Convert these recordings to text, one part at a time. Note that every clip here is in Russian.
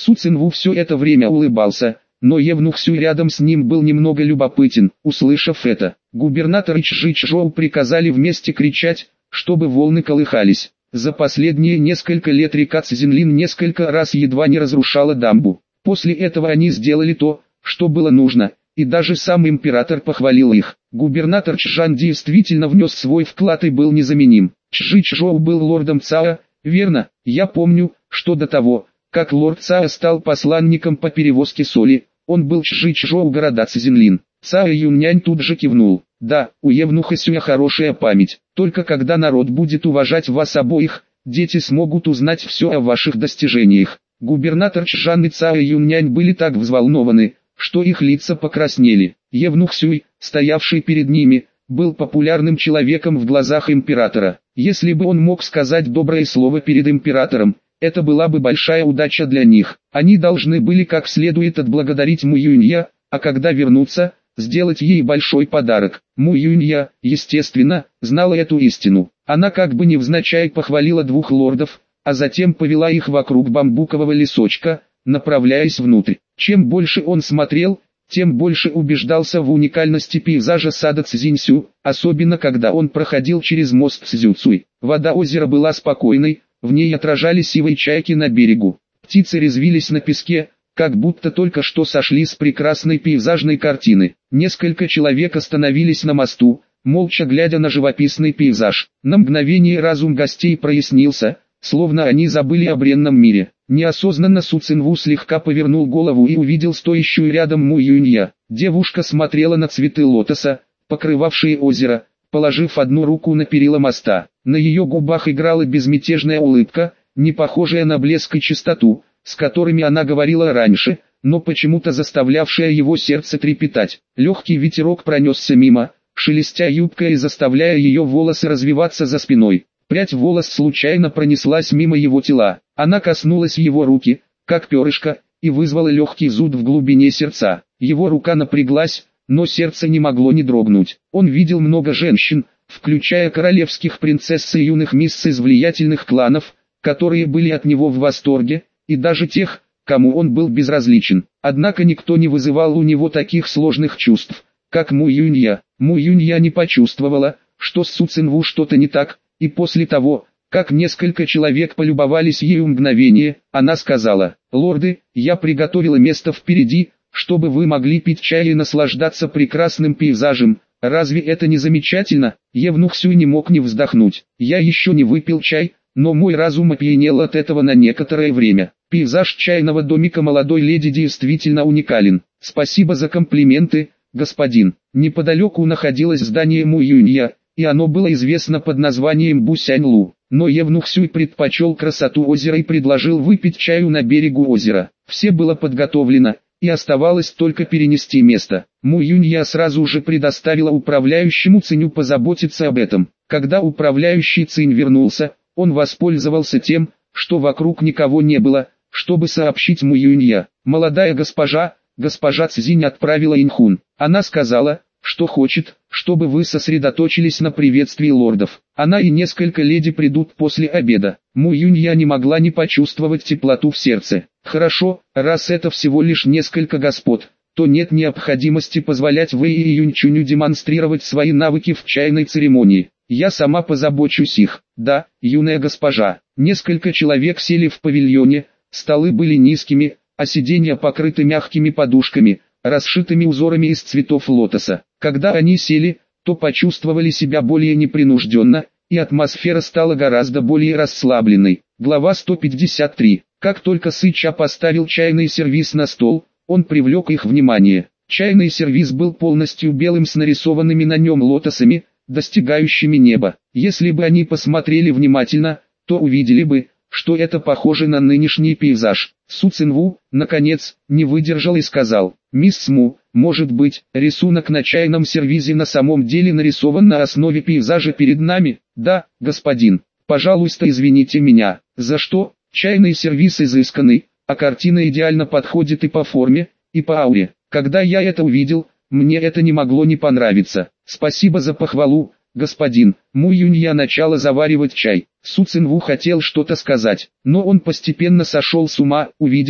Су Цинву все это время улыбался, но Евнух Сюй рядом с ним был немного любопытен. Услышав это, губернатор и Чжичжоу приказали вместе кричать, чтобы волны колыхались. За последние несколько лет река Цзинлин несколько раз едва не разрушала дамбу. После этого они сделали то, что было нужно, и даже сам император похвалил их. Губернатор Чжан действительно внес свой вклад и был незаменим. Чжичжоу был лордом Цао, верно? Я помню, что до того, как лорд Цао стал посланником по перевозке соли, он был Чжичжоу города Цзинлин. Цао Юньнянь тут же кивнул. Да, у Евнуха Сюя хорошая память. Только когда народ будет уважать вас обоих, дети смогут узнать все о ваших достижениях. Губернатор Чжан и Цао Юньнянь были так взволнованы, что их лица покраснели. Евнух Сюй, стоявший перед ними, был популярным человеком в глазах императора. Если бы он мог сказать доброе слово перед императором, это была бы большая удача для них. Они должны были как следует отблагодарить Му Юнья, а когда вернутся, сделать ей большой подарок. Му Юнья, естественно, знала эту истину. Она как бы невзначай похвалила двух лордов, а затем повела их вокруг бамбукового лесочка, направляясь внутрь. Чем больше он смотрел, тем больше убеждался в уникальности пейзажа сада Цзиньсю, особенно когда он проходил через мост Цзюцуй. Вода озера была спокойной, в ней отражались сивые чайки на берегу. Птицы резвились на песке, как будто только что сошли с прекрасной пейзажной картины. Несколько человек остановились на мосту, молча глядя на живописный пейзаж. На мгновение разум гостей прояснился, словно они забыли о бренном мире. Неосознанно Су Цинву слегка повернул голову и увидел стоящую рядом Му Юнья. Девушка смотрела на цветы лотоса, покрывавшие озеро, положив одну руку на перила моста. На ее губах играла безмятежная улыбка, не похожая на блеск и чистоту, с которыми она говорила раньше, но почему-то заставлявшая его сердце трепетать. Легкий ветерок пронесся мимо, шелестя юбкой и заставляя ее волосы развиваться за спиной. Прядь волос случайно пронеслась мимо его тела. Она коснулась его руки, как перышко, и вызвала легкий зуд в глубине сердца. Его рука напряглась, но сердце не могло не дрогнуть. Он видел много женщин, включая королевских принцесс и юных мисс из влиятельных кланов, которые были от него в восторге, и даже тех, кому он был безразличен. Однако никто не вызывал у него таких сложных чувств, как Му Юнья. Му Юнья не почувствовала, что с Су Цинву что-то не так, и после того, как несколько человек полюбовались ею мгновение, она сказала: «Лорды, я приготовила место впереди, чтобы вы могли пить чай и наслаждаться прекрасным пейзажем. Разве это не замечательно?» Евнух Сюй не мог не вздохнуть. «Я еще не выпил чай, но мой разум опьянел от этого на некоторое время. Пейзаж чайного домика молодой леди действительно уникален. Спасибо за комплименты, господин». Неподалеку находилось здание Му Юнья, и оно было известно под названием Бусянь-Лу. Но Евнух Сюй предпочел красоту озера и предложил выпить чаю на берегу озера. Все было подготовлено, и оставалось только перенести место. Му Юнья сразу же предоставила управляющему Циню позаботиться об этом. Когда управляющий Цинь вернулся, он воспользовался тем, что вокруг никого не было, чтобы сообщить Му Юнья: «Молодая госпожа Цзинь отправила Инхун. Она сказала, что хочет, чтобы вы сосредоточились на приветствии лордов. Она и несколько леди придут после обеда». Му Юнья не могла не почувствовать теплоту в сердце. «Хорошо, раз это всего лишь несколько господ, то нет необходимости позволять Вэй и Юньчуню демонстрировать свои навыки в чайной церемонии. Я сама позабочусь их». «Да, юная госпожа». Несколько человек сели в павильоне, столы были низкими, а сиденья покрыты мягкими подушками, расшитыми узорами из цветов лотоса. Когда они сели, то почувствовали себя более непринужденно, и атмосфера стала гораздо более расслабленной. Глава 153. Как только Сыча поставил чайный сервиз на стол, он привлек их внимание. Чайный сервиз был полностью белым с нарисованными на нем лотосами, достигающими неба. Если бы они посмотрели внимательно, то увидели бы, что это похоже на нынешний пейзаж. Су Цинву, наконец, не выдержал и сказал: «Мисс Му, может быть, рисунок на чайном сервизе на самом деле нарисован на основе пейзажа перед нами?» «Да, господин. Пожалуйста, извините меня». «За что?» «Чайный сервиз изысканный, а картина идеально подходит и по форме, и по ауре. Когда я это увидел, мне это не могло не понравиться». «Спасибо за похвалу, господин». Му Юнья начала заваривать чай. Су Цинву хотел что-то сказать, но он постепенно сошел с ума, увидев,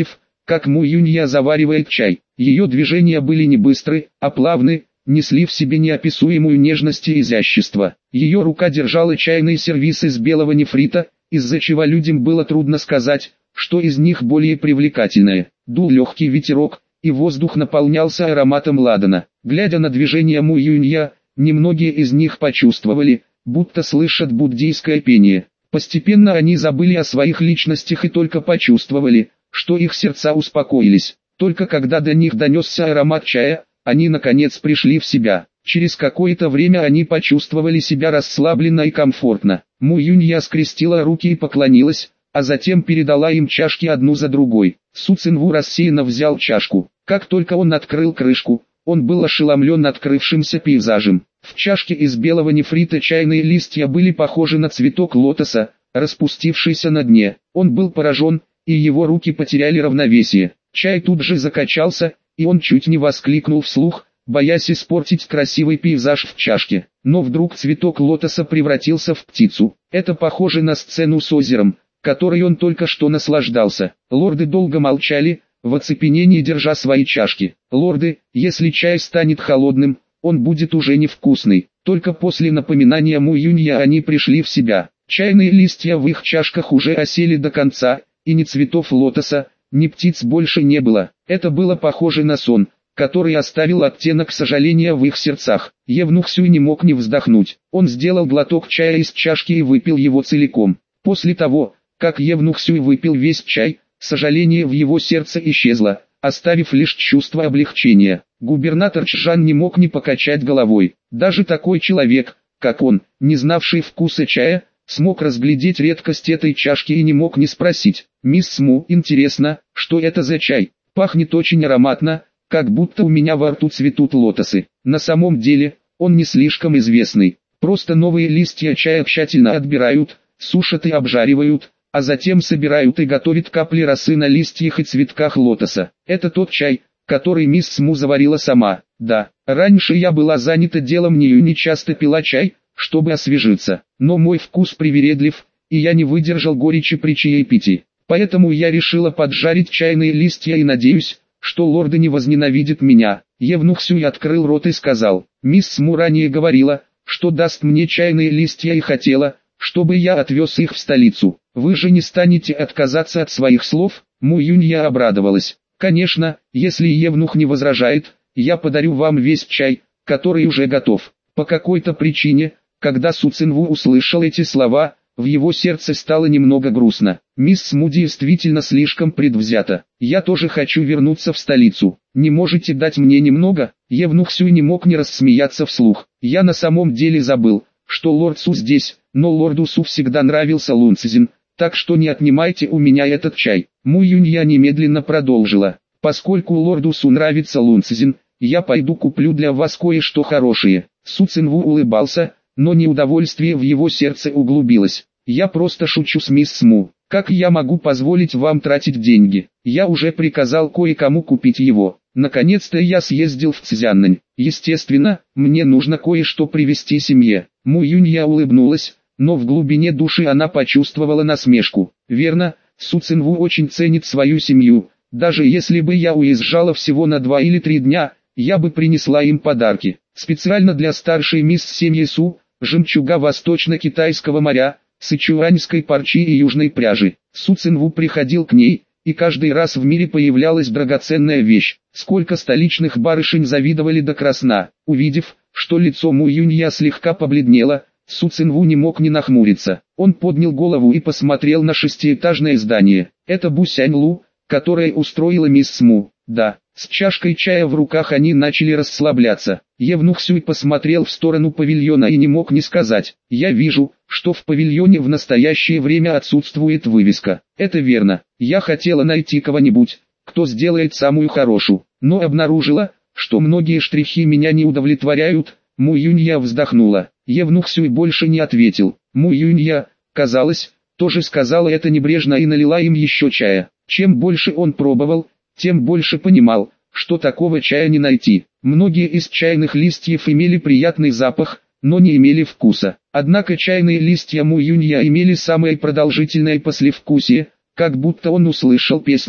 как Му Юнья заваривает чай. Ее движения были не быстры, а плавны, несли в себе неописуемую нежность и изящество. Ее рука держала чайный сервиз из белого нефрита, из-за чего людям было трудно сказать, что из них более привлекательное. Дул легкий ветерок, и воздух наполнялся ароматом ладана. Глядя на движения Му Юнья, немногие из них почувствовали, будто слышат буддийское пение. Постепенно они забыли о своих личностях и только почувствовали, что их сердца успокоились. Только когда до них донесся аромат чая, они наконец пришли в себя. Через какое-то время они почувствовали себя расслабленно и комфортно. Му Юнья скрестила руки и поклонилась, а затем передала им чашки одну за другой. Су Цинву рассеянно взял чашку. Как только он открыл крышку, он был ошеломлен открывшимся пейзажем. В чашке из белого нефрита чайные листья были похожи на цветок лотоса, распустившийся на дне. Он был поражен, и его руки потеряли равновесие. Чай тут же закачался, и он чуть не воскликнул вслух, боясь испортить красивый пейзаж в чашке. Но вдруг цветок лотоса превратился в птицу. Это похоже на сцену с озером, которой он только что наслаждался. Лорды долго молчали, в оцепенении держа свои чашки. Лорды, если чай станет холодным, он будет уже невкусный. Только после напоминания Му Юнья они пришли в себя. Чайные листья в их чашках уже осели до конца, и ни цветов лотоса, ни птиц больше не было. Это было похоже на сон, который оставил оттенок сожаления в их сердцах. Евнух Сюй не мог не вздохнуть. Он сделал глоток чая из чашки и выпил его целиком. После того, как Евнух Сюй выпил весь чай, сожаление в его сердце исчезло, оставив лишь чувство облегчения. Губернатор Чжан не мог не покачать головой. Даже такой человек, как он, не знавший вкуса чая, смог разглядеть редкость этой чашки и не мог не спросить: «Мисс Му, интересно, что это за чай? Пахнет очень ароматно, как будто у меня во рту цветут лотосы». На самом деле, он не слишком известный. Просто новые листья чая тщательно отбирают, сушат и обжаривают, а затем собирают и готовят капли росы на листьях и цветках лотоса. Это тот чай, который мисс Му заварила сама. Да, раньше я была занята делом и не часто пила чай, чтобы освежиться. Но мой вкус привередлив, и я не выдержал горечи при чаепитии. Поэтому я решила поджарить чайные листья и надеюсь, что лорды не возненавидят меня. Евнух Сюй открыл рот и сказал: «Мисс Му ранее говорила, что даст мне чайные листья и хотела, чтобы я отвез их в столицу. Вы же не станете отказаться от своих слов?» Му Юнья обрадовалась. «Конечно, если Евнух не возражает, я подарю вам весь чай, который уже готов». По какой-то причине, когда Су Цинву услышал эти слова, в его сердце стало немного грустно. Мисс Му действительно слишком предвзята. «Я тоже хочу вернуться в столицу. Не можете дать мне немного?» Евнух Сюй не мог не рассмеяться вслух. «Я на самом деле забыл, что лорд Су здесь, но лорду Су всегда нравился Лун Цзин, так что не отнимайте у меня этот чай». Му Юнья немедленно продолжила: «Поскольку лорду Су нравится Лун Цзин, я пойду куплю для вас кое-что хорошее». Су Цинву улыбался, но неудовольствие в его сердце углубилось. «Я просто шучу с мисс Му. Как я могу позволить вам тратить деньги? Я уже приказал кое-кому купить его. Наконец-то я съездил в Цзяннань. Естественно, мне нужно кое-что привезти семье». Му Юнья улыбнулась, но в глубине души она почувствовала насмешку. «Верно, Су Цинву очень ценит свою семью. Даже если бы я уезжала всего на 2 или 3 дня, я бы принесла им подарки. Специально для старшей мисс семьи Су, жемчуга Восточно-Китайского моря, сычуаньской парчи и южной пряжи». Су Цинву приходил к ней, и каждый раз в мире появлялась драгоценная вещь. Сколько столичных барышень завидовали до красна. Увидев, что лицо Му Юнья слегка побледнело, Су Цинву не мог не нахмуриться. Он поднял голову и посмотрел на 6-этажное здание. Это Бусянь-Лу, которое устроила мисс Му. Да, с чашкой чая в руках они начали расслабляться. Евнух Сюй посмотрел в сторону павильона и не мог не сказать: «Я вижу, что в павильоне в настоящее время отсутствует вывеска». «Это верно. Я хотела найти кого-нибудь, кто сделает самую хорошую, но обнаружила, что многие штрихи меня не удовлетворяют». Му Юнья вздохнула. Евнух Сюй больше не ответил. Му Юнья, казалось, тоже сказала это небрежно и налила им еще чая. Чем больше он пробовал, тем больше понимал, что такого чая не найти. Многие из чайных листьев имели приятный запах, но не имели вкуса. Однако чайные листья Му Юнья имели самое продолжительное послевкусие, как будто он услышал песню,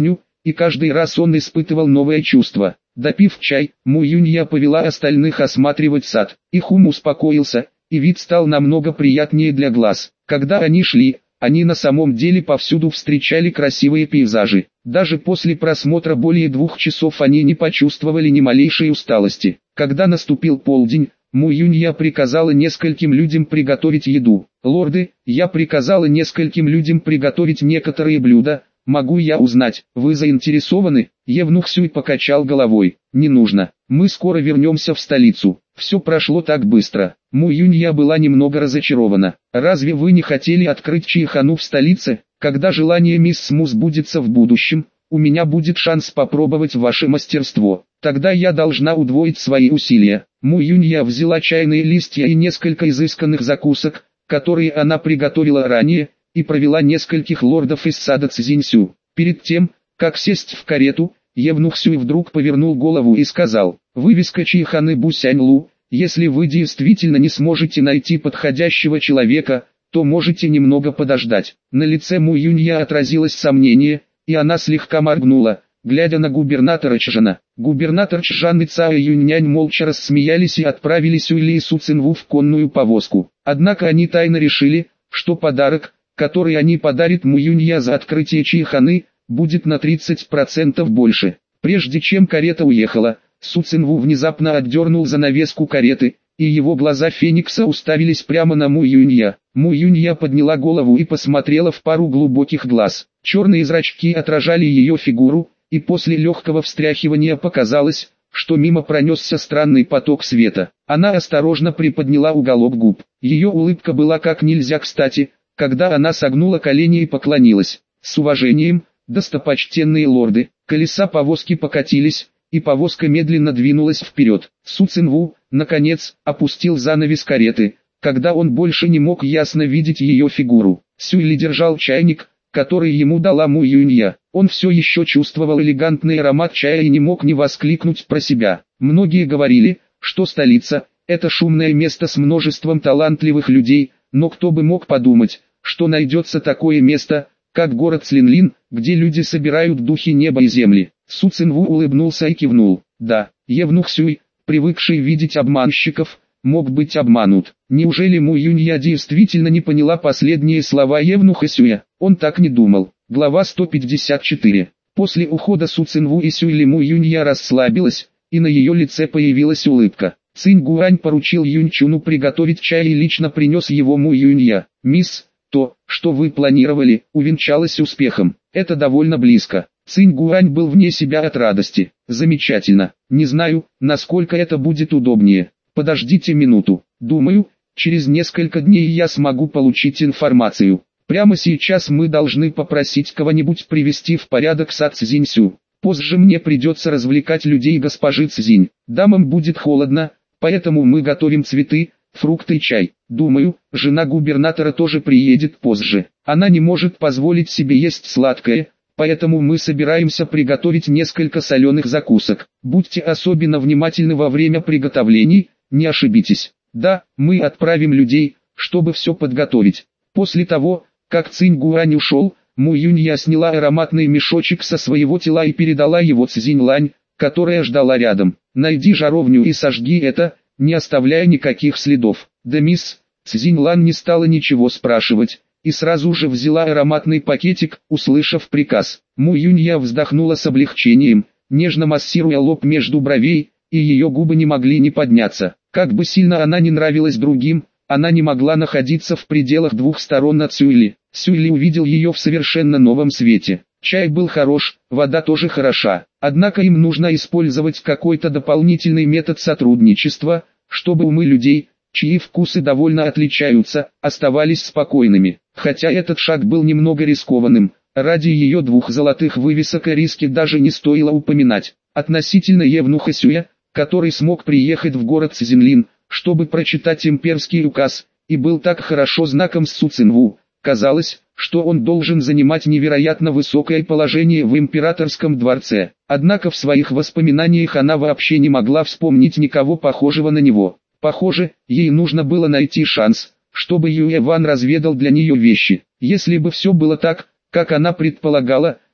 и каждый раз он испытывал новое чувство. Допив чай, Му Юнья повела остальных осматривать сад. Их ум успокоился, и вид стал намного приятнее для глаз. Когда они шли, они на самом деле повсюду встречали красивые пейзажи. Даже после просмотра более 2 часов они не почувствовали ни малейшей усталости. Когда наступил полдень, Му Юнья приказала нескольким людям приготовить еду. «Лорды, я приказала нескольким людям приготовить некоторые блюда. Могу я узнать, вы заинтересованы?» Евнух Сюй покачал головой. «Не нужно, мы скоро вернемся в столицу». Все прошло так быстро. Му Юнья была немного разочарована. «Разве вы не хотели открыть чайхану в столице? Когда желание мисс Му сбудется в будущем, у меня будет шанс попробовать ваше мастерство. Тогда я должна удвоить свои усилия». Му Юнья взяла чайные листья и несколько изысканных закусок, которые она приготовила ранее, и провела нескольких лордов из сада Цзиньсю. Перед тем, как сесть в карету, Евнух Сюй вдруг повернул голову и сказал: «Вывеска чайханы Бусяньлу, если вы действительно не сможете найти подходящего человека, то можете немного подождать». На лице Му Юнья отразилось сомнение, и она слегка моргнула, глядя на губернатора Чжана. Губернатор Чжан и Цао Юньнянь молча рассмеялись и отправили Сюйли и Су Цинву в конную повозку. Однако они тайно решили, что подарок, который они подарят Му Юнья за открытие чайханы, будет на 30% больше. Прежде чем карета уехала, Су Цинву внезапно отдернул занавеску кареты, и его глаза Феникса уставились прямо на Му Юнья. Му Юнья подняла голову и посмотрела в пару глубоких глаз. Черные зрачки отражали ее фигуру, и после легкого встряхивания показалось, что мимо пронесся странный поток света. Она осторожно приподняла уголок губ. Ее улыбка была как нельзя кстати, когда она согнула колени и поклонилась. «С уважением, достопочтенные лорды». Колеса повозки покатились, и повозка медленно двинулась вперед. Су Цинву, наконец, опустил занавес кареты, когда он больше не мог ясно видеть ее фигуру. Сюйли держал чайник, который ему дала Му Юнья. Он все еще чувствовал элегантный аромат чая и не мог не воскликнуть про себя. Многие говорили, что столица – это шумное место с множеством талантливых людей, но кто бы мог подумать, что найдется такое место, как город Цлинлин, где люди собирают духи неба и земли. Су Цинву улыбнулся и кивнул. Да, Евнух Сюй, привыкший видеть обманщиков, мог быть обманут. Неужели Му Юнья действительно не поняла последние слова Евнуха Сюя? Он так не думал. Глава 154. После ухода Су Цинву и Сюйли Му Юнья расслабилась, и на ее лице появилась улыбка. Цинь Гуань поручил Юньчуну приготовить чай и лично принес его Му Юнья. «Мисс, то, что вы планировали, увенчалось успехом. Это довольно близко». Цинь Гуань был вне себя от радости. «Замечательно. Не знаю, насколько это будет удобнее. Подождите минуту. Думаю, через несколько дней я смогу получить информацию. Прямо сейчас мы должны попросить кого-нибудь привести в порядок сад Цзиньсю. Позже мне придется развлекать людей госпожи Цзинь. Дамам будет холодно, поэтому мы готовим цветы, фрукты и чай. Думаю, жена губернатора тоже приедет позже. Она не может позволить себе есть сладкое, поэтому мы собираемся приготовить несколько соленых закусок. Будьте особенно внимательны во время приготовлений, не ошибитесь. Да, мы отправим людей, чтобы все подготовить». После того, как Цинь Гуань ушел, Му Юнья сняла ароматный мешочек со своего тела и передала его Цзинь Лань, которая ждала рядом. «Найди жаровню и сожги это, не оставляя никаких следов». Да мисс, Цзинь Лань не стала ничего спрашивать, и сразу же взяла ароматный пакетик, услышав приказ. Му Юнья вздохнула с облегчением, нежно массируя лоб между бровей, и ее губы не могли не подняться. Как бы сильно она не нравилась другим, она не могла находиться в пределах двух сторон от Сюйли. Сюйли увидел ее в совершенно новом свете. Чай был хорош, вода тоже хороша. Однако им нужно использовать какой-то дополнительный метод сотрудничества, чтобы умы людей, чьи вкусы довольно отличаются, оставались спокойными. Хотя этот шаг был немного рискованным, ради ее 2 золотых вывесок о риске даже не стоило упоминать. Относительно Евнуха Сюя, который смог приехать в город Цзинлин, чтобы прочитать имперский указ, и был так хорошо знаком с Су Цинву, казалось, что он должен занимать невероятно высокое положение в императорском дворце. Однако в своих воспоминаниях она вообще не могла вспомнить никого похожего на него. Похоже, ей нужно было найти шанс, чтобы Юэ Ван разведал для нее вещи. Если бы все было так, как она предполагала,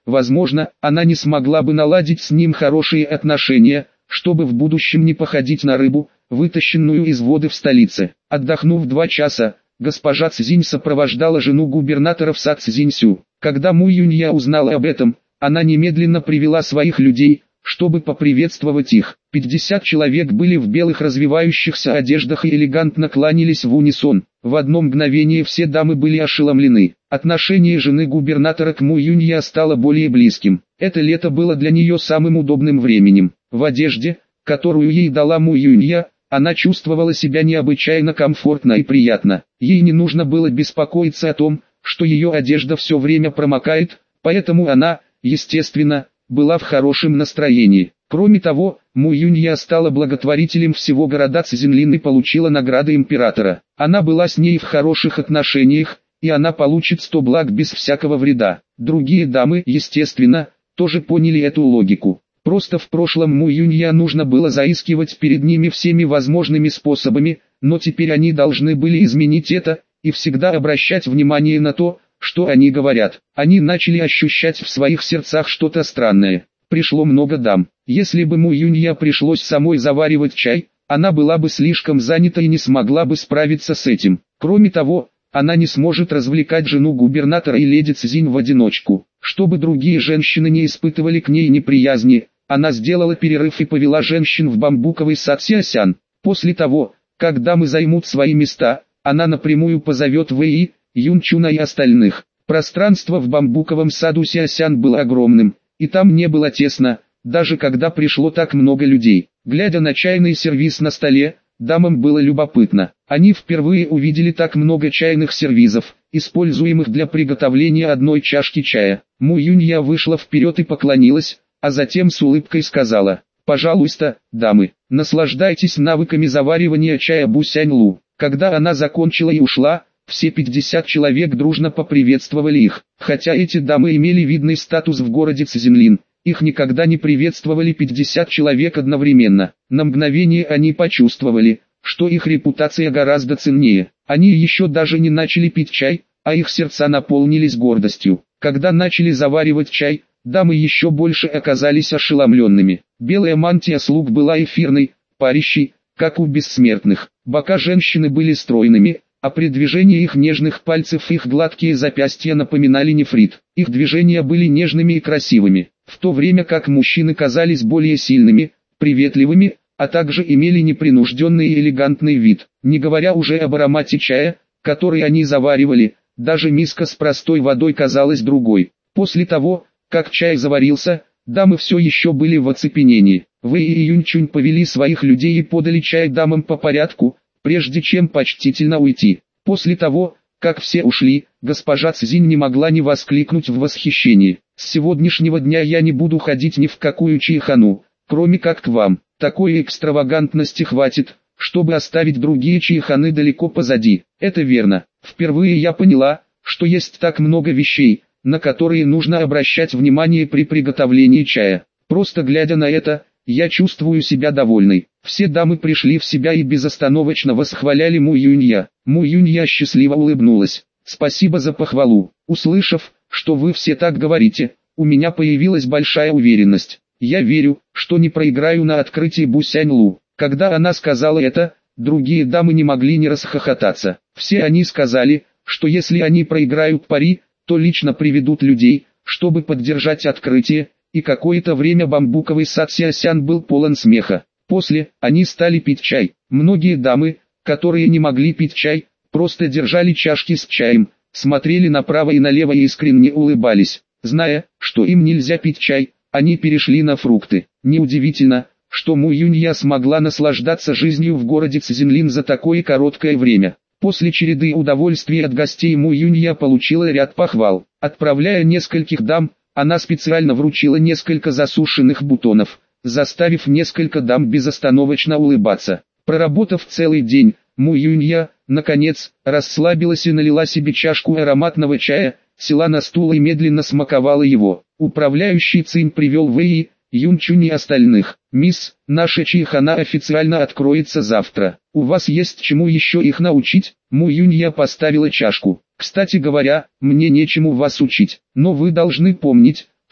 возможно, она не смогла бы наладить с ним хорошие отношения, чтобы в будущем не походить на рыбу, вытащенную из воды в столице. Отдохнув 2 часа, госпожа Цзинь сопровождала жену губернатора в сад Цзиньсю. Когда Му Юнья узнала об этом, она немедленно привела своих людей, чтобы поприветствовать их. 50 человек были в белых развивающихся одеждах и элегантно кланялись в унисон. В одно мгновение все дамы были ошеломлены. Отношение жены губернатора к Му Юнья стало более близким. Это лето было для нее самым удобным временем. В одежде, которую ей дала Му Юнья, она чувствовала себя необычайно комфортно и приятно. Ей не нужно было беспокоиться о том, что ее одежда все время промокает, поэтому она, естественно, была в хорошем настроении. Кроме того, Му Юнья стала благотворителем всего города Цзинлин и получила награды императора. Она была с ней в хороших отношениях, и она получит 100 благ без всякого вреда. Другие дамы, естественно, тоже поняли эту логику. Просто в прошлом Му Юнья нужно было заискивать перед ними всеми возможными способами, но теперь они должны были изменить это, и всегда обращать внимание на то, что они говорят. Они начали ощущать в своих сердцах что-то странное. Пришло много дам. Если бы Му Юнья пришлось самой заваривать чай, она была бы слишком занята и не смогла бы справиться с этим. Кроме того, она не сможет развлекать жену губернатора и леди Цзинь в одиночку. Чтобы другие женщины не испытывали к ней неприязни, она сделала перерыв и повела женщин в бамбуковый сад Сяосян. После того, как дамы займут свои места, она напрямую позовет Вэйи, Юнчуна и остальных. Пространство в бамбуковом саду Сяосян было огромным, и там не было тесно, даже когда пришло так много людей. Глядя на чайный сервиз на столе, дамам было любопытно. Они впервые увидели так много чайных сервизов, используемых для приготовления одной чашки чая. Му Юнья вышла вперед и поклонилась, а затем с улыбкой сказала: «Пожалуйста, дамы, наслаждайтесь навыками заваривания чая Бусянь-Лу». Когда она закончила и ушла, все 50 человек дружно поприветствовали их. Хотя эти дамы имели видный статус в городе Цзинлин, их никогда не приветствовали 50 человек одновременно. На мгновение они почувствовали, что их репутация гораздо ценнее. Они еще даже не начали пить чай, а их сердца наполнились гордостью. Когда начали заваривать чай, дамы еще больше оказались ошеломленными. Белая мантия слуг была эфирной, парящей, как у бессмертных. Бока женщины были стройными, а при движении их нежных пальцев их гладкие запястья напоминали нефрит. Их движения были нежными и красивыми, в то время как мужчины казались более сильными, приветливыми, а также имели непринужденный и элегантный вид. Не говоря уже об аромате чая, который они заваривали, даже миска с простой водой казалась другой. После того, как чай заварился, дамы все еще были в оцепенении. Вэй и Юнчунь повели своих людей и подали чай дамам по порядку, прежде чем почтительно уйти. После того, как все ушли, госпожа Цзинь не могла не воскликнуть в восхищении. «С сегодняшнего дня я не буду ходить ни в какую чайхану, кроме как к вам. Такой экстравагантности хватит, чтобы оставить другие чайханы далеко позади». Это верно. Впервые я поняла, что есть так много вещей, на которые нужно обращать внимание при приготовлении чая. Просто глядя на это, я чувствую себя довольной. Все дамы пришли в себя и безостановочно восхваляли Му Юнья. Му Юнья счастливо улыбнулась. «Спасибо за похвалу. Услышав, что вы все так говорите, у меня появилась большая уверенность. Я верю, что не проиграю на открытии Бусянь-Лу». Когда она сказала это, другие дамы не могли не расхохотаться. Все они сказали, что если они проиграют пари, то лично приведут людей, чтобы поддержать открытие, и какое-то время бамбуковый сад Сяосян был полон смеха. После, они стали пить чай. Многие дамы, которые не могли пить чай, просто держали чашки с чаем, смотрели направо и налево и искренне улыбались. Зная, что им нельзя пить чай, они перешли на фрукты. Неудивительно, что Му Юнья смогла наслаждаться жизнью в городе Цзинлин за такое короткое время. После череды удовольствий от гостей Му Юнья получила ряд похвал. Отправляя нескольких дам, она специально вручила несколько засушенных бутонов, заставив несколько дам безостановочно улыбаться. Проработав целый день, Му Юнья, наконец, расслабилась и налила себе чашку ароматного чая, села на стул и медленно смаковала его. Управляющий Цинь привел Вэйи, Юнчунь и остальных. «Мисс, наша чайхана официально откроется завтра. У вас есть чему еще их научить?» Му Юнья поставила чашку. «Кстати говоря, мне нечему вас учить, но вы должны помнить,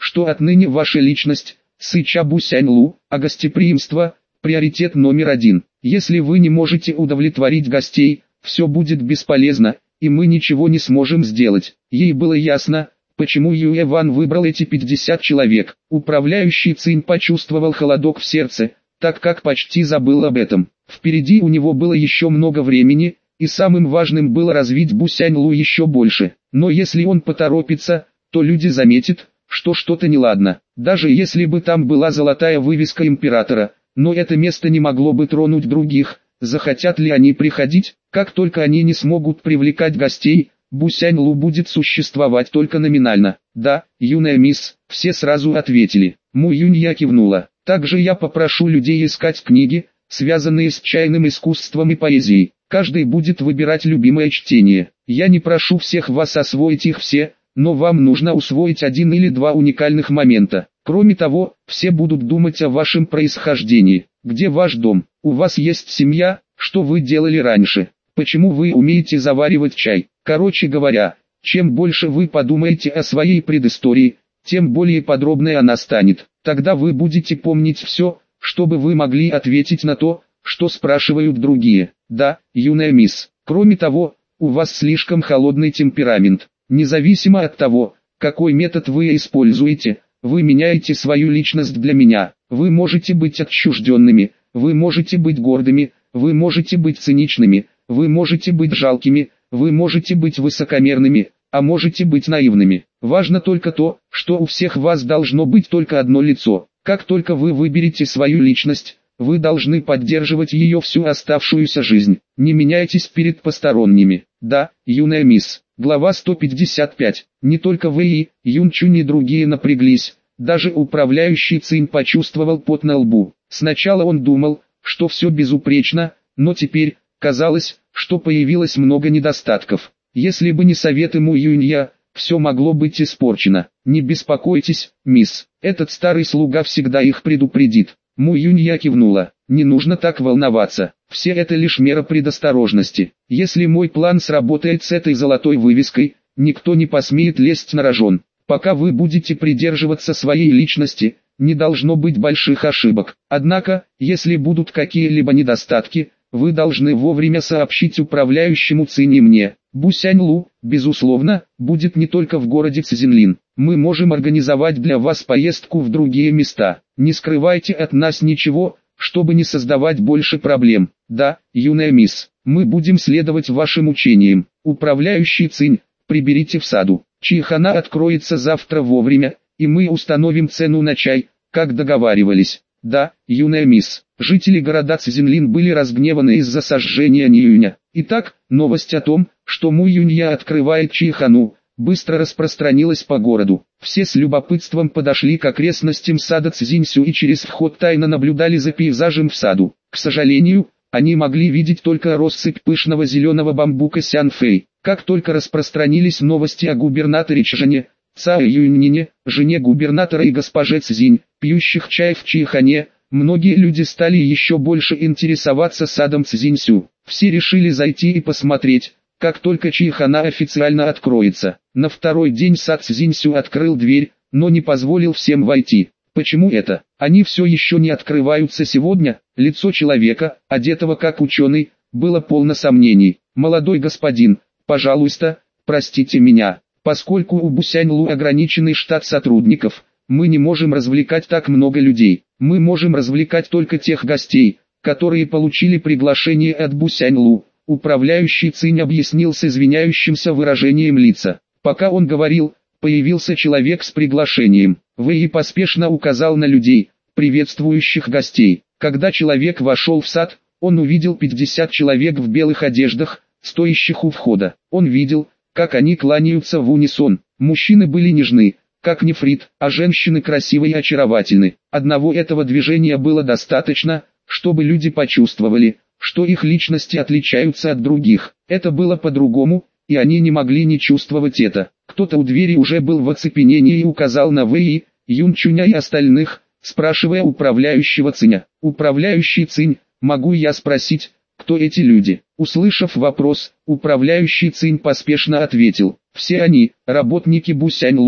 что отныне ваша личность, Сыча Бусяньлу, а гостеприимство – приоритет номер один. Если вы не можете удовлетворить гостей, все будет бесполезно, и мы ничего не сможем сделать. Ей было ясно, почему Юэ Ван выбрал эти 50 человек. Управляющий Цинь почувствовал холодок в сердце, так как почти забыл об этом. Впереди у него было еще много времени, и самым важным было развить Бусяньлу еще больше. Но если он поторопится, то люди заметят, что что-то неладно. Даже если бы там была золотая вывеска императора, но это место не могло бы тронуть других. Захотят ли они приходить? Как только они не смогут привлекать гостей, Бусяньлу будет существовать только номинально. Да, юная мисс, все сразу ответили. Му Юнья кивнула. Также я попрошу людей искать книги, связанные с чайным искусством и поэзией. Каждый будет выбирать любимое чтение. Я не прошу всех вас освоить их все, но вам нужно усвоить один или два уникальных момента. Кроме того, все будут думать о вашем происхождении. Где ваш дом? У вас есть семья? Что вы делали раньше? Почему вы умеете заваривать чай? Короче говоря, чем больше вы подумаете о своей предыстории, тем более подробной она станет. Тогда вы будете помнить все, чтобы вы могли ответить на то, что спрашивают другие. Да, юная мисс. Кроме того, у вас слишком холодный темперамент. Независимо от того, какой метод вы используете, вы меняете свою личность для меня. Вы можете быть отчужденными, вы можете быть гордыми, вы можете быть циничными, вы можете быть жалкими, вы можете быть высокомерными, а можете быть наивными. Важно только то, что у всех вас должно быть только одно лицо. Как только вы выберете свою личность, вы должны поддерживать ее всю оставшуюся жизнь. Не меняйтесь перед посторонними. Да, юная мисс. Глава 155. Не только вы и Юнчунь и другие напряглись. Даже управляющий Цинь почувствовал пот на лбу. Сначала он думал, что все безупречно, но теперь, казалось, что появилось много недостатков. Если бы не советы Му Юнья, все могло быть испорчено. Не беспокойтесь, мисс, этот старый слуга всегда их предупредит. Му Юнья кивнула. Не нужно так волноваться, все это лишь мера предосторожности. Если мой план сработает с этой золотой вывеской, никто не посмеет лезть на рожон. Пока вы будете придерживаться своей личности, не должно быть больших ошибок. Однако, если будут какие-либо недостатки, вы должны вовремя сообщить управляющему Цинь и мне. Бусяньлу, безусловно, будет не только в городе Цзинлин. Мы можем организовать для вас поездку в другие места. Не скрывайте от нас ничего, чтобы не создавать больше проблем. Да, юная мисс, мы будем следовать вашим учениям. Управляющий Цинь, приберите в саду. Чайхана откроется завтра вовремя, и мы установим цену на чай, как договаривались. Да, юная мисс. Жители города Цзинлин были разгневаны из-за сожжения Ниюня. Итак, новость о том, что Му Юнья открывает чайхану, быстро распространилась по городу. Все с любопытством подошли к окрестностям сада Цзиньсю и через вход тайно наблюдали за пейзажем в саду. К сожалению, они могли видеть только россыпь пышного зеленого бамбука Сянфэй. Как только распространились новости о губернаторе Чжэне, Цао Юньнине, жене губернатора и госпоже Цзинь, пьющих чай в чайхане, многие люди стали еще больше интересоваться садом Цзиньсю. Все решили зайти и посмотреть, как только чайхана официально откроется. На второй день сад Цзиньсю открыл дверь, но не позволил всем войти. Почему это? Они все еще не открываются сегодня? Лицо человека, одетого как ученый, было полно сомнений. Молодой господин, пожалуйста, простите меня. Поскольку у Бусяньлу ограниченный штат сотрудников, мы не можем развлекать так много людей. Мы можем развлекать только тех гостей, которые получили приглашение от Бусяньлу. Управляющий Цинь объяснил с извиняющимся выражением лица. Пока он говорил, появился человек с приглашением. Вэй поспешно указал на людей, приветствующих гостей. Когда человек вошел в сад, он увидел 50 человек в белых одеждах, стоящих у входа. Он видел, как они кланяются в унисон. Мужчины были нежны, как нефрит, а женщины красивы и очаровательны. Одного этого движения было достаточно, чтобы люди почувствовали, что их личности отличаются от других. Это было по-другому, и они не могли не чувствовать это. Кто-то у двери уже был в оцепенении и указал на Вэи, Юнчуня и остальных, спрашивая управляющего Циня. Управляющий Цинь, могу я спросить, кто эти люди? Услышав вопрос, управляющий Цинь поспешно ответил. Все они, работники Бусяньлу,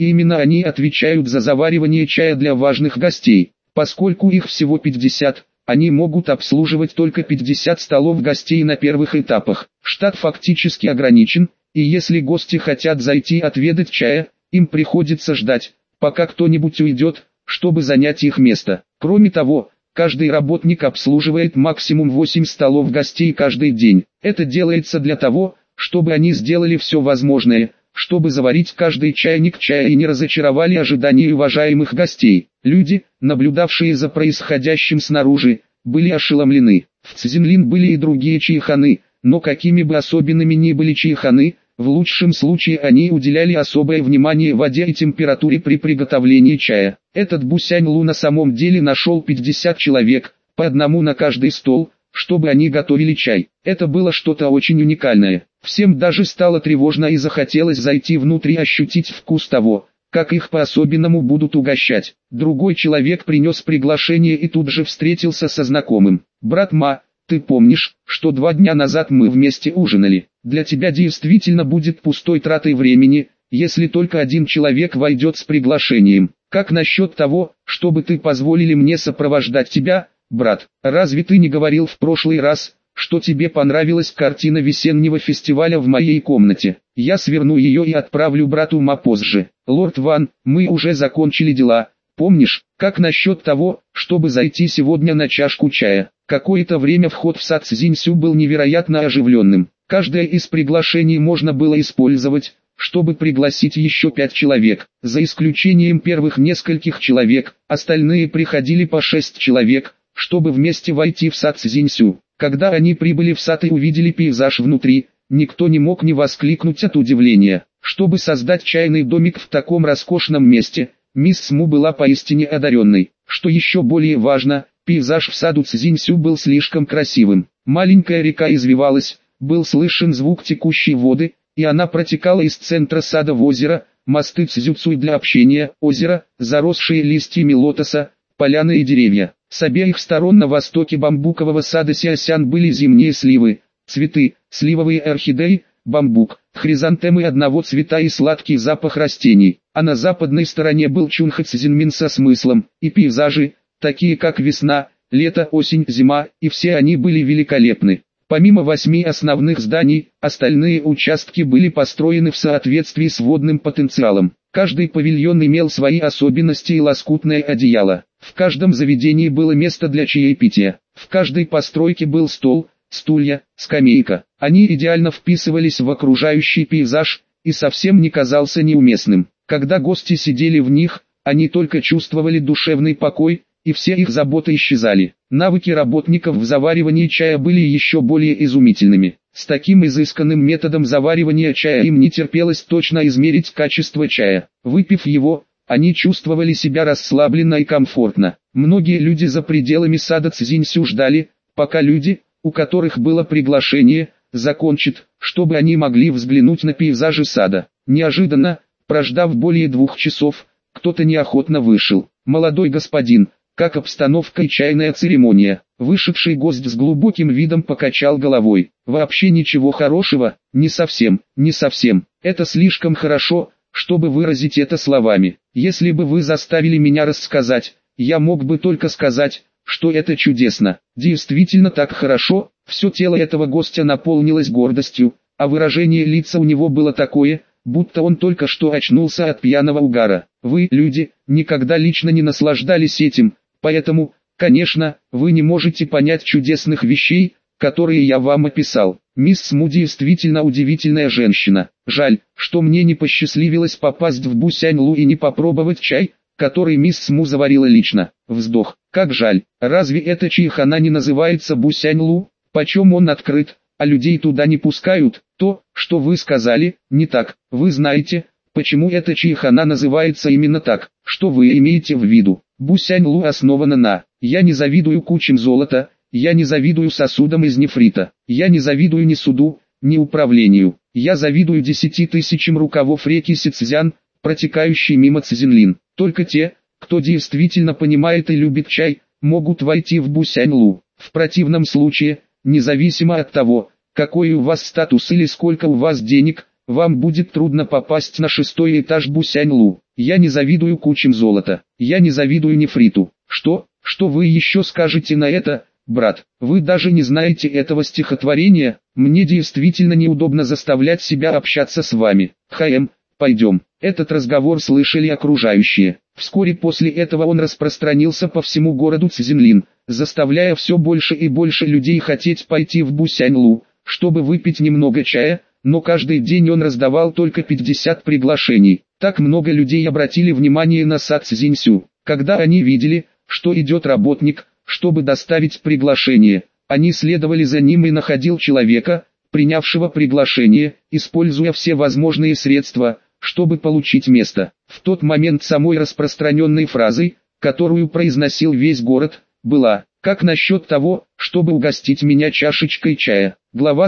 и именно они отвечают за заваривание чая для важных гостей. Поскольку их всего 50, они могут обслуживать только 50 столов гостей на первых этапах. Штат фактически ограничен, и если гости хотят зайти отведать чая, им приходится ждать, пока кто-нибудь уйдет, чтобы занять их место. Кроме того, каждый работник обслуживает максимум 8 столов гостей каждый день. Это делается для того, чтобы они сделали все возможное, чтобы заварить каждый чайник чая и не разочаровали ожидания уважаемых гостей. Люди, наблюдавшие за происходящим снаружи, были ошеломлены. В Цзинлин были и другие чайханы, но какими бы особенными ни были чайханы, в лучшем случае они уделяли особое внимание воде и температуре при приготовлении чая. Этот Бусянь-Лу на самом деле нашел 50 человек, по одному на каждый стол, чтобы они готовили чай. Это было что-то очень уникальное. Всем даже стало тревожно и захотелось зайти внутрь и ощутить вкус того, как их по-особенному будут угощать. Другой человек принес приглашение и тут же встретился со знакомым. «Брат Ма, ты помнишь, что 2 дня назад мы вместе ужинали? Для тебя действительно будет пустой тратой времени, если только один человек войдет с приглашением. Как насчет того, чтобы ты позволили мне сопровождать тебя, брат? Разве ты не говорил в прошлый раз, что тебе понравилась картина весеннего фестиваля в моей комнате? Я сверну ее и отправлю брату Ма позже. Лорд Ван, мы уже закончили дела. Помнишь, как насчет того, чтобы зайти сегодня на чашку чая?» Какое-то время вход в сад Цзиньсю был невероятно оживленным. Каждое из приглашений можно было использовать, чтобы пригласить еще 5 человек. За исключением первых нескольких человек, остальные приходили по 6 человек, чтобы вместе войти в сад Цзиньсю. Когда они прибыли в сад и увидели пейзаж внутри, никто не мог не воскликнуть от удивления. Чтобы создать чайный домик в таком роскошном месте, мисс Сму была поистине одаренной. Что еще более важно, пейзаж в саду Цзиньсю был слишком красивым. Маленькая река извивалась, был слышен звук текущей воды, и она протекала из центра сада в озеро, мосты Цзюцуй для общения, озеро, заросшие листьями лотоса, поляны и деревья. С обеих сторон на востоке бамбукового сада Сиасян были зимние сливы, цветы, сливовые орхидеи, бамбук, хризантемы одного цвета и сладкий запах растений. А на западной стороне был Чунха Цзиньмин со смыслом, и пейзажи, такие как весна, лето, осень, зима, и все они были великолепны. Помимо 8 основных зданий, остальные участки были построены в соответствии с водным потенциалом. Каждый павильон имел свои особенности и лоскутное одеяло. В каждом заведении было место для чаепития. В каждой постройке был стол, стулья, скамейка. Они идеально вписывались в окружающий пейзаж и совсем не казался неуместным. Когда гости сидели в них, они только чувствовали душевный покой, и все их заботы исчезали. Навыки работников в заваривании чая были еще более изумительными. С таким изысканным методом заваривания чая им не терпелось точно измерить качество чая. Выпив его, они чувствовали себя расслабленно и комфортно. Многие люди за пределами сада Цзиньсю ждали, пока люди, у которых было приглашение, закончат, чтобы они могли взглянуть на пейзажи сада. Неожиданно, прождав более 2 часов, кто-то неохотно вышел. «Молодой господин, как обстановка и чайная церемония?» Вышедший гость с глубоким видом покачал головой. «Вообще ничего хорошего, не совсем, не совсем. Это слишком хорошо, чтобы выразить это словами. Если бы вы заставили меня рассказать, я мог бы только сказать, что это чудесно. Действительно так хорошо». Все тело этого гостя наполнилось гордостью, а выражение лица у него было такое, будто он только что очнулся от пьяного угара. «Вы, люди, никогда лично не наслаждались этим, поэтому, конечно, вы не можете понять чудесных вещей, которые я вам описал. Мисс Сму действительно удивительная женщина. Жаль, что мне не посчастливилось попасть в Бусянь-Лу и не попробовать чай, который мисс Сму заварила лично». Вздох. «Как жаль. Разве эта чайхана не называется Бусянь-Лу? Почем он открыт, а людей туда не пускают?» «То, что вы сказали, не так. Вы знаете, почему эта чайхана называется именно так? Что вы имеете в виду?» «Бусянь-Лу основана на... Я не завидую кучам золота, я не завидую сосудам из нефрита, я не завидую ни суду, ни управлению. Я завидую 10 тысячам рукавов реки Сицзян, протекающей мимо Цзинлин. Только те, кто действительно понимает и любит чай, могут войти в Бусянь-Лу. В противном случае, независимо от того, какой у вас статус или сколько у вас денег, вам будет трудно попасть на 6-й этаж Бусянь-Лу. Я не завидую кучам золота, я не завидую нефриту. Что вы еще скажете на это, брат? Вы даже не знаете этого стихотворения, мне действительно неудобно заставлять себя общаться с вами. Пойдем. Этот разговор слышали окружающие. Вскоре после этого он распространился по всему городу Цзинлин, заставляя все больше и больше людей хотеть пойти в Бусянь-Лу, чтобы выпить немного чая, но каждый день он раздавал только 50 приглашений. Так много людей обратили внимание на сад Цзиньсю. Когда они видели, что идет работник, чтобы доставить приглашение, они следовали за ним и находил человека, принявшего приглашение, используя все возможные средства, чтобы получить место. В тот момент самой распространенной фразой, которую произносил весь город, была: «Как насчет того, чтобы угостить меня чашечкой чая?» Глава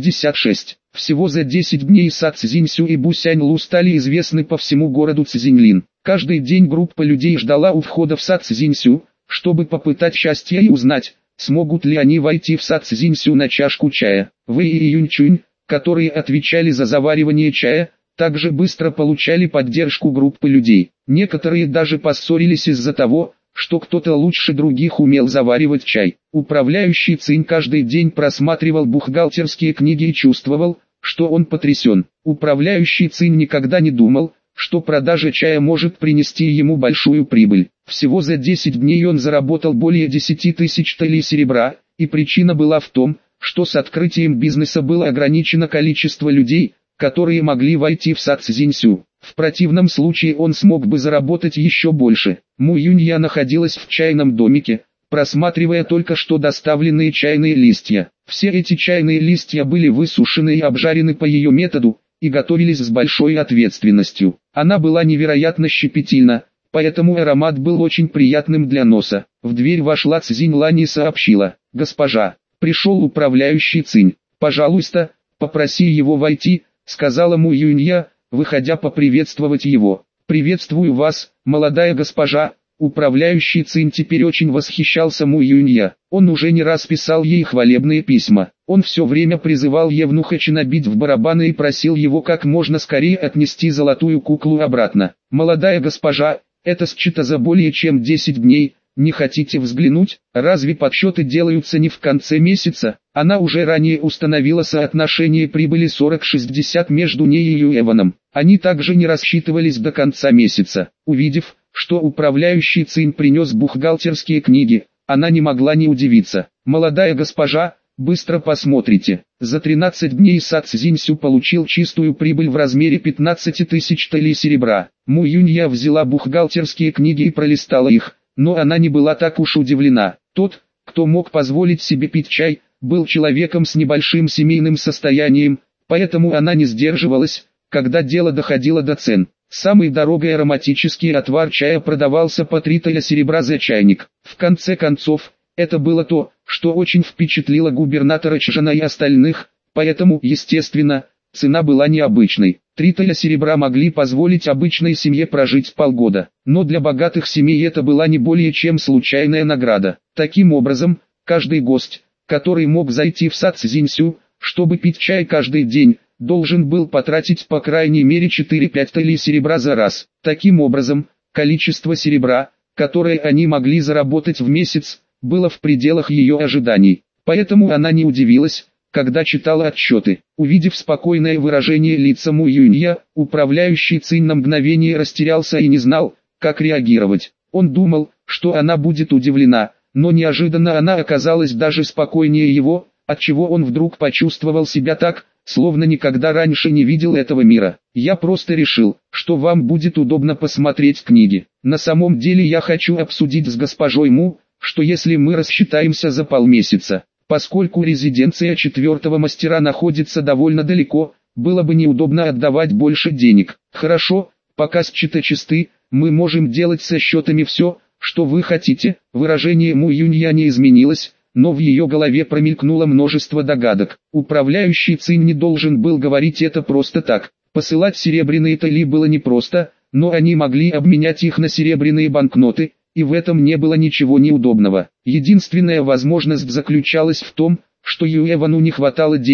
156. Всего за 10 дней сад Цзиньсю и Бусянь-Лу стали известны по всему городу Цзиньлин. Каждый день группа людей ждала у входа в сад Цзиньсю, чтобы попытать счастье и узнать, смогут ли они войти в сад Цзиньсю на чашку чая. Вэй и Юньчунь, которые отвечали за заваривание чая, также быстро получали поддержку группы людей. Некоторые даже поссорились из-за того, что кто-то лучше других умел заваривать чай. Управляющий Цинь каждый день просматривал бухгалтерские книги и чувствовал, что он потрясен. Управляющий Цинь никогда не думал, что продажа чая может принести ему большую прибыль. Всего за 10 дней он заработал более 10 тысяч талей серебра, и причина была в том, что с открытием бизнеса было ограничено количество людей, которые могли войти в сад Цзиньсю. В противном случае он смог бы заработать еще больше. Му Юнья находилась в чайном домике, просматривая только что доставленные чайные листья. Все эти чайные листья были высушены и обжарены по ее методу, и готовились с большой ответственностью. Она была невероятно щепетильна, поэтому аромат был очень приятным для носа. В дверь вошла Цзинь Лань и сообщила: «Госпожа, пришел управляющий Цинь. Пожалуйста, попроси его войти», — сказала Му Юнья, выходя поприветствовать его. «Приветствую вас, молодая госпожа». Управляющий Цинь теперь очень восхищался Му Юнья. Он уже не раз писал ей хвалебные письма. Он все время призывал евнуха Чина бить в барабаны и просил его как можно скорее отнести золотую куклу обратно. «Молодая госпожа, это счета за более чем 10 дней. Не хотите взглянуть? Разве подсчеты делаются не в конце месяца?» Она уже ранее установила соотношение прибыли 40-60 между ней и Юэваном. Они также не рассчитывались до конца месяца. Увидев, что управляющий Цинь принес бухгалтерские книги, она не могла не удивиться. «Молодая госпожа, быстро посмотрите». За 13 дней сад Цзиньсю получил чистую прибыль в размере 15 тысяч талей серебра. Му Юнья взяла бухгалтерские книги и пролистала их, но она не была так уж удивлена. Тот, кто мог позволить себе пить чай, был человеком с небольшим семейным состоянием, поэтому она не сдерживалась, когда дело доходило до цен. Самый дорогой ароматический отвар чая продавался по 3 таля серебра за чайник. В конце концов, это было то, что очень впечатлило губернатора Чжана и остальных, поэтому, естественно, цена была необычной. 3 таля серебра могли позволить обычной семье прожить полгода, но для богатых семей это была не более чем случайная награда. Таким образом, каждый гость, который мог зайти в сад Цзиньсю, чтобы пить чай каждый день, должен был потратить по крайней мере 4-5 талей серебра за раз. Таким образом, количество серебра, которое они могли заработать в месяц, было в пределах ее ожиданий. Поэтому она не удивилась, когда читала отчеты. Увидев спокойное выражение лица Му Юнья, управляющий Цинь на мгновение растерялся и не знал, как реагировать. Он думал, что она будет удивлена, но неожиданно она оказалась даже спокойнее его, отчего он вдруг почувствовал себя так, словно никогда раньше не видел этого мира. «Я просто решил, что вам будет удобно посмотреть книги. На самом деле я хочу обсудить с госпожой Му, что если мы рассчитаемся за полмесяца, поскольку резиденция 4-го мастера находится довольно далеко, было бы неудобно отдавать больше денег. Хорошо, пока счета чисты, мы можем делать со счетами все, что вы хотите». Выражение Му Юнья не изменилось, но в ее голове промелькнуло множество догадок. Управляющий Цинь не должен был говорить это просто так. Посылать серебряные тали было непросто, но они могли обменять их на серебряные банкноты, и в этом не было ничего неудобного. Единственная возможность заключалась в том, что Юэвану не хватало денег,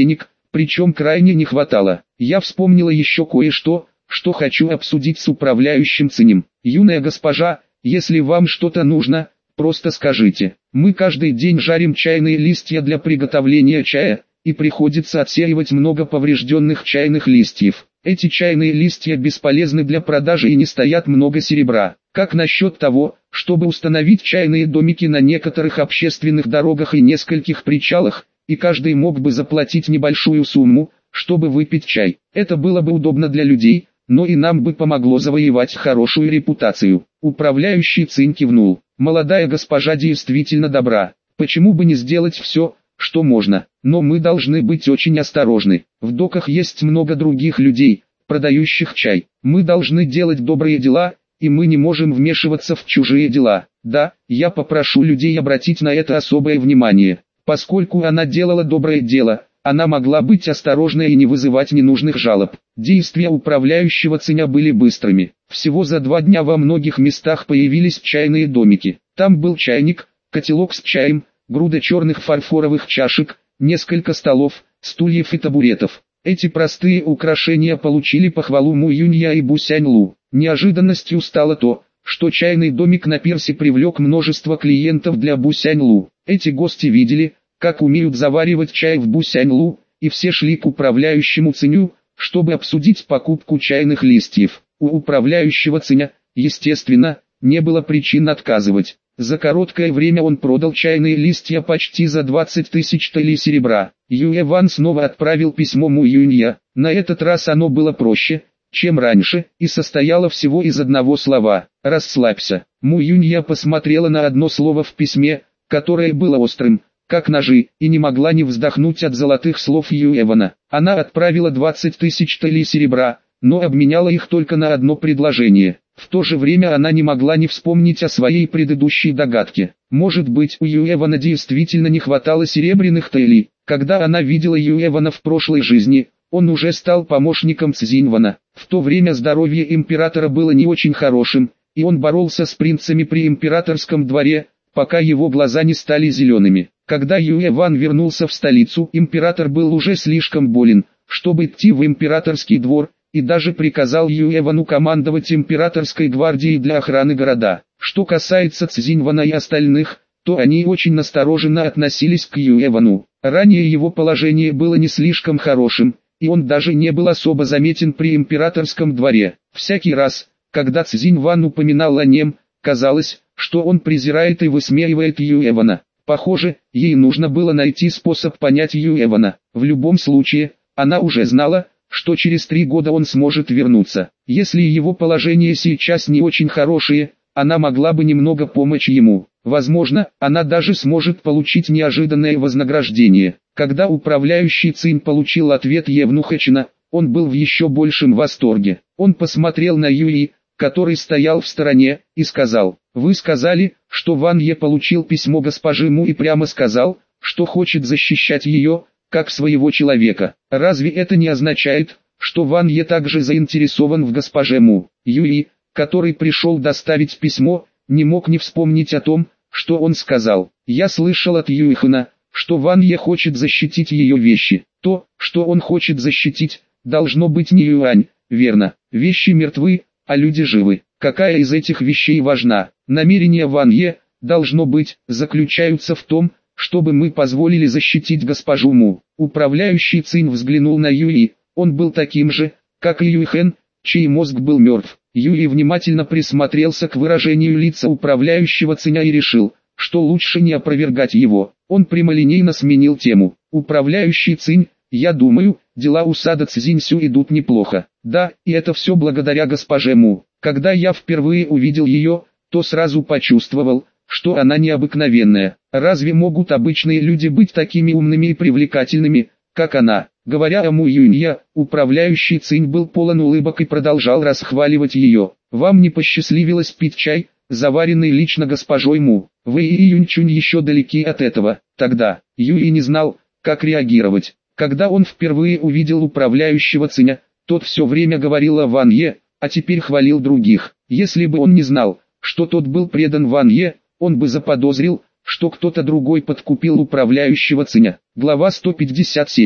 причем крайне не хватало. Я вспомнила еще кое-что, что хочу обсудить с управляющим Цинем. Юная госпожа, если вам что-то нужно, просто скажите. Мы каждый день жарим чайные листья для приготовления чая, и приходится отсеивать много поврежденных чайных листьев. Эти чайные листья бесполезны для продажи и не стоят много серебра. Как насчет того, чтобы установить чайные домики на некоторых общественных дорогах и нескольких причалах, и каждый мог бы заплатить небольшую сумму, чтобы выпить чай. Это было бы удобно для людей, но и нам бы помогло завоевать хорошую репутацию. Управляющий Цинь кивнул. Молодая госпожа действительно добра. Почему бы не сделать все, что можно? Но мы должны быть очень осторожны. В доках есть много других людей, продающих чай. Мы должны делать добрые дела, и мы не можем вмешиваться в чужие дела. Да, я попрошу людей обратить на это особое внимание. Поскольку она делала доброе дело, она могла быть осторожной и не вызывать ненужных жалоб. Действия управляющего Циня были быстрыми. Всего за 2 дня во многих местах появились чайные домики. Там был чайник, котелок с чаем, груда черных фарфоровых чашек, несколько столов, стульев и табуретов. Эти простые украшения получили похвалу Му Юнья и Бу Сяньлу. Неожиданностью стало то, что чайный домик на пирсе привлек множество клиентов для Бу Сяньлу. Эти гости видели, как умеют заваривать чай в Бу Сяньлу, и все шли к управляющему Циню, чтобы обсудить покупку чайных листьев. У управляющего Циня, естественно, не было причин отказывать. За короткое время он продал чайные листья почти за 20 тысяч талей серебра. Юэ Ван снова отправил письмо Му Юнья. На этот раз оно было проще, чем раньше, и состояло всего из одного слова: «Расслабься». Му Юнья посмотрела на одно слово в письме, которое было острым, как ножи, и не могла не вздохнуть от золотых слов Юэвана. Она отправила 20 тысяч талей серебра, но обменяла их только на одно предложение. В то же время она не могла не вспомнить о своей предыдущей догадке. Может быть, у Юэвана действительно не хватало серебряных талей. Когда она видела Юэвана в прошлой жизни, он уже стал помощником Цзиньвана. В то время здоровье императора было не очень хорошим, и он боролся с принцами при императорском дворе, пока его глаза не стали зелеными. Когда Юэван вернулся в столицу, император был уже слишком болен, чтобы идти в императорский двор, и даже приказал Юэвану командовать императорской гвардией для охраны города. Что касается Цзиньвана и остальных, то они очень настороженно относились к Юэвану. Ранее его положение было не слишком хорошим, и он даже не был особо заметен при императорском дворе. Всякий раз, когда Цзиньван упоминал о нем, казалось, что он презирает и высмеивает Юэвана. Похоже, ей нужно было найти способ понять Юэвана. В любом случае, она уже знала, что через 3 года он сможет вернуться. Если его положение сейчас не очень хорошее, она могла бы немного помочь ему. Возможно, она даже сможет получить неожиданное вознаграждение. Когда управляющий Цинь получил ответ евнуха Чина, он был в еще большем восторге. Он посмотрел на Юи, который стоял в стороне, и сказал: «Вы сказали, что Ван Е получил письмо госпожи Му и прямо сказал, что хочет защищать ее, как своего человека. Разве это не означает, что Ван Е также заинтересован в госпоже Му?» Юи, который пришел доставить письмо, не мог не вспомнить о том, что он сказал. «Я слышал от Юйхана, что Ван Е хочет защитить ее вещи. То, что он хочет защитить, должно быть не Юань, верно? Вещи мертвы, а люди живы. Какая из этих вещей важна? Намерения Ван Е, должно быть, заключаются в том, чтобы мы позволили защитить госпожу Му». Управляющий Цинь взглянул на Юи. Он был таким же, как и Юйхэн, чей мозг был мертв. Юи внимательно присмотрелся к выражению лица управляющего Циня и решил, что лучше не опровергать его. Он прямолинейно сменил тему. «Управляющий Цинь, я думаю, дела у сада Цзиньсю идут неплохо. Да, и это все благодаря госпоже Му. Когда я впервые увидел ее, то сразу почувствовал, что она необыкновенная. Разве могут обычные люди быть такими умными и привлекательными, как она?» Говоря о Му Юнья, управляющий Цинь был полон улыбок и продолжал расхваливать ее. «Вам не посчастливилось пить чай, заваренный лично госпожой Му. Вы и Юньчунь еще далеки от этого». Тогда Юй не знал, как реагировать. Когда он впервые увидел управляющего Циня, тот все время говорил о Ван Е, а теперь хвалил других. Если бы он не знал, что тот был предан Ван Е, он бы заподозрил, что кто-то другой подкупил управляющего Циня. Глава 157.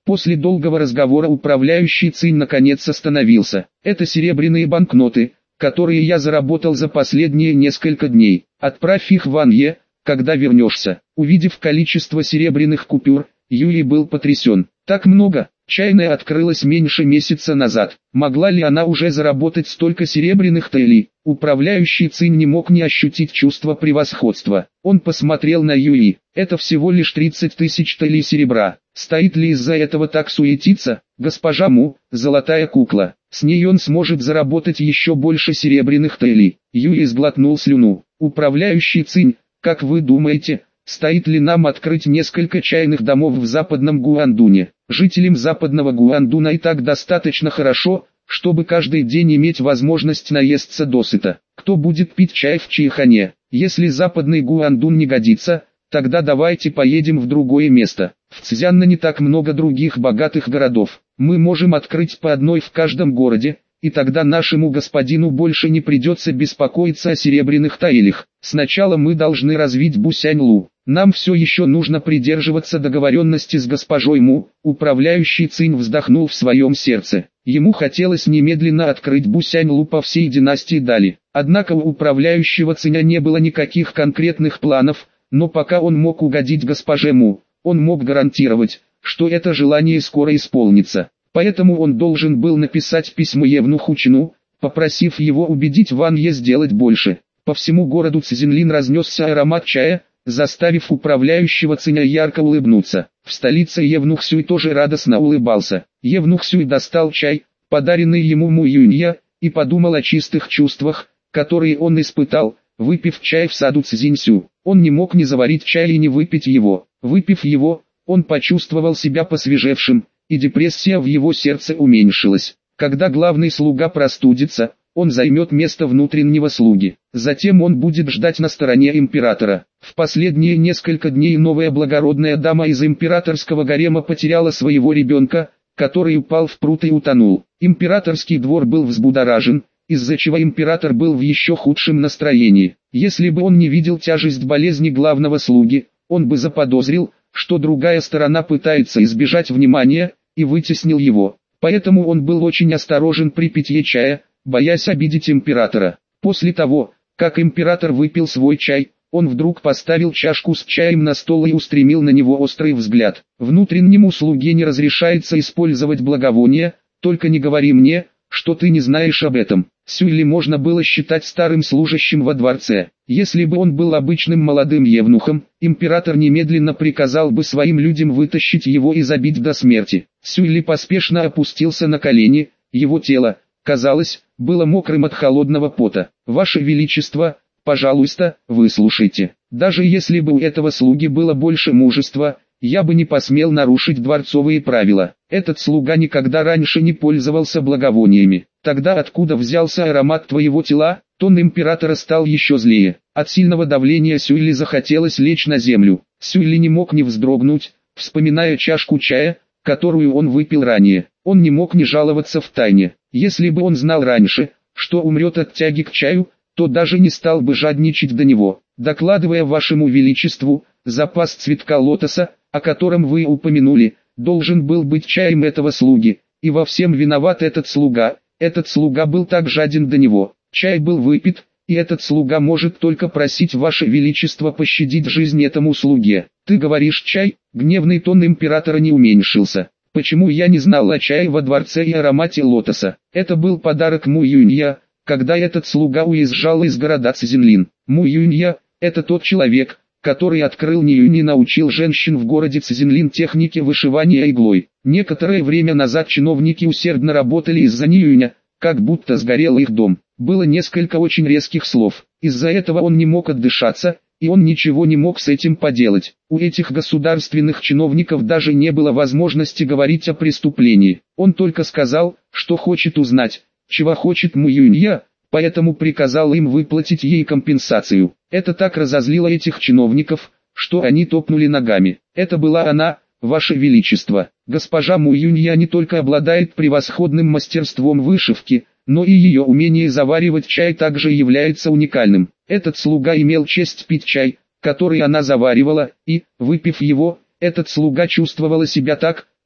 После долгого разговора управляющий Цинь наконец остановился. Это серебряные банкноты, которые я заработал за последние несколько дней. Отправь их Ван Е, когда вернешься. Увидев количество серебряных купюр, Юй был потрясен. Так много. Чайная открылась меньше месяца назад. Могла ли она уже заработать столько серебряных тэлей? Управляющий Цинь не мог не ощутить чувство превосходства. Он посмотрел на Юи. Это всего лишь 30 тысяч тэлей серебра. Стоит ли из-за этого так суетиться? Госпожа Му, золотая кукла. С ней он сможет заработать еще больше серебряных тэлей. Юи сглотнул слюну. Управляющий Цинь, как вы думаете, стоит ли нам открыть несколько чайных домов в западном Гуандуне? Жителям западного Гуандуна и так достаточно хорошо, чтобы каждый день иметь возможность наесться досыта. Кто будет пить чай в Чайхане? Если западный Гуандун не годится, тогда давайте поедем в другое место. В Цзянне не так много других богатых городов. Мы можем открыть по одной в каждом городе, и тогда нашему господину больше не придется беспокоиться о серебряных тайлях. Сначала мы должны развить Бусянь-Лу. Нам все еще нужно придерживаться договоренности с госпожой Му. Управляющий Цинь вздохнул в своем сердце. Ему хотелось немедленно открыть Бусянь-Лу по всей династии Дали. Однако у управляющего Циня не было никаких конкретных планов, но пока он мог угодить госпоже Му, он мог гарантировать, что это желание скоро исполнится. Поэтому он должен был написать письмо евнуху Чину, попросив его убедить Ван Е сделать больше. По всему городу Цзинлин разнесся аромат чая, заставив управляющего Циня ярко улыбнуться. В столице Евнух Сюй тоже радостно улыбался. Евнух Сюй достал чай, подаренный ему Му Юнья, и подумал о чистых чувствах, которые он испытал, выпив чай в саду Цзиньсю. Он не мог не заварить чай и не выпить его. Выпив его, он почувствовал себя посвежевшим, и депрессия в его сердце уменьшилась. Когда главный слуга простудится, он займет место внутреннего слуги. Затем он будет ждать на стороне императора. В последние несколько дней новая благородная дама из императорского гарема потеряла своего ребенка, который упал в пруд и утонул. Императорский двор был взбудоражен, из-за чего император был в еще худшем настроении. Если бы он не видел тяжесть болезни главного слуги, он бы заподозрил, что другая сторона пытается избежать внимания, и вытеснил его. Поэтому он был очень осторожен при питье чая, боясь обидеть императора. После того, как император выпил свой чай, он вдруг поставил чашку с чаем на стол и устремил на него острый взгляд. Внутреннему слуге не разрешается использовать благовония, только не говори мне, что ты не знаешь об этом. Сюйли можно было считать старым служащим во дворце. Если бы он был обычным молодым евнухом, император немедленно приказал бы своим людям вытащить его и забить до смерти. Сюйли поспешно опустился на колени, его тело, казалось, было мокрым от холодного пота. «Ваше Величество, пожалуйста, выслушайте. Даже если бы у этого слуги было больше мужества, я бы не посмел нарушить дворцовые правила. Этот слуга никогда раньше не пользовался благовониями. Тогда откуда взялся аромат твоего тела?» Тон императора стал еще злее. От сильного давления Сюйли захотелось лечь на землю. Сюйли не мог не вздрогнуть, вспоминая чашку чая, которую он выпил ранее. Он не мог не жаловаться втайне. Если бы он знал раньше, что умрет от тяги к чаю, то даже не стал бы жадничать до него. Докладывая вашему величеству, запас цветка лотоса, о котором вы упомянули, должен был быть чаем этого слуги, и во всем виноват этот слуга. Этот слуга был так жаден до него. Чай был выпит, и этот слуга может только просить ваше величество пощадить жизнь этому слуге. Ты говоришь чай? Гневный тон императора не уменьшился. Почему я не знал о чае во дворце и аромате лотоса? Это был подарок Му Юнья, когда этот слуга уезжал из города Цзинлин. Му Юнья – это тот человек, который открыл Ниюнь и научил женщин в городе Цзинлин технике вышивания иглой. Некоторое время назад чиновники усердно работали из-за Ниюня, как будто сгорел их дом. Было несколько очень резких слов. Из-за этого он не мог отдышаться, и он ничего не мог с этим поделать. У этих государственных чиновников даже не было возможности говорить о преступлении. Он только сказал, что хочет узнать, чего хочет Му Юнья, поэтому приказал им выплатить ей компенсацию. Это так разозлило этих чиновников, что они топнули ногами. Это была она, ваше величество. Госпожа Му Юнья не только обладает превосходным мастерством вышивки, но и ее умение заваривать чай также является уникальным. Этот слуга имел честь пить чай, который она заваривала, и, выпив его, этот слуга чувствовала себя так,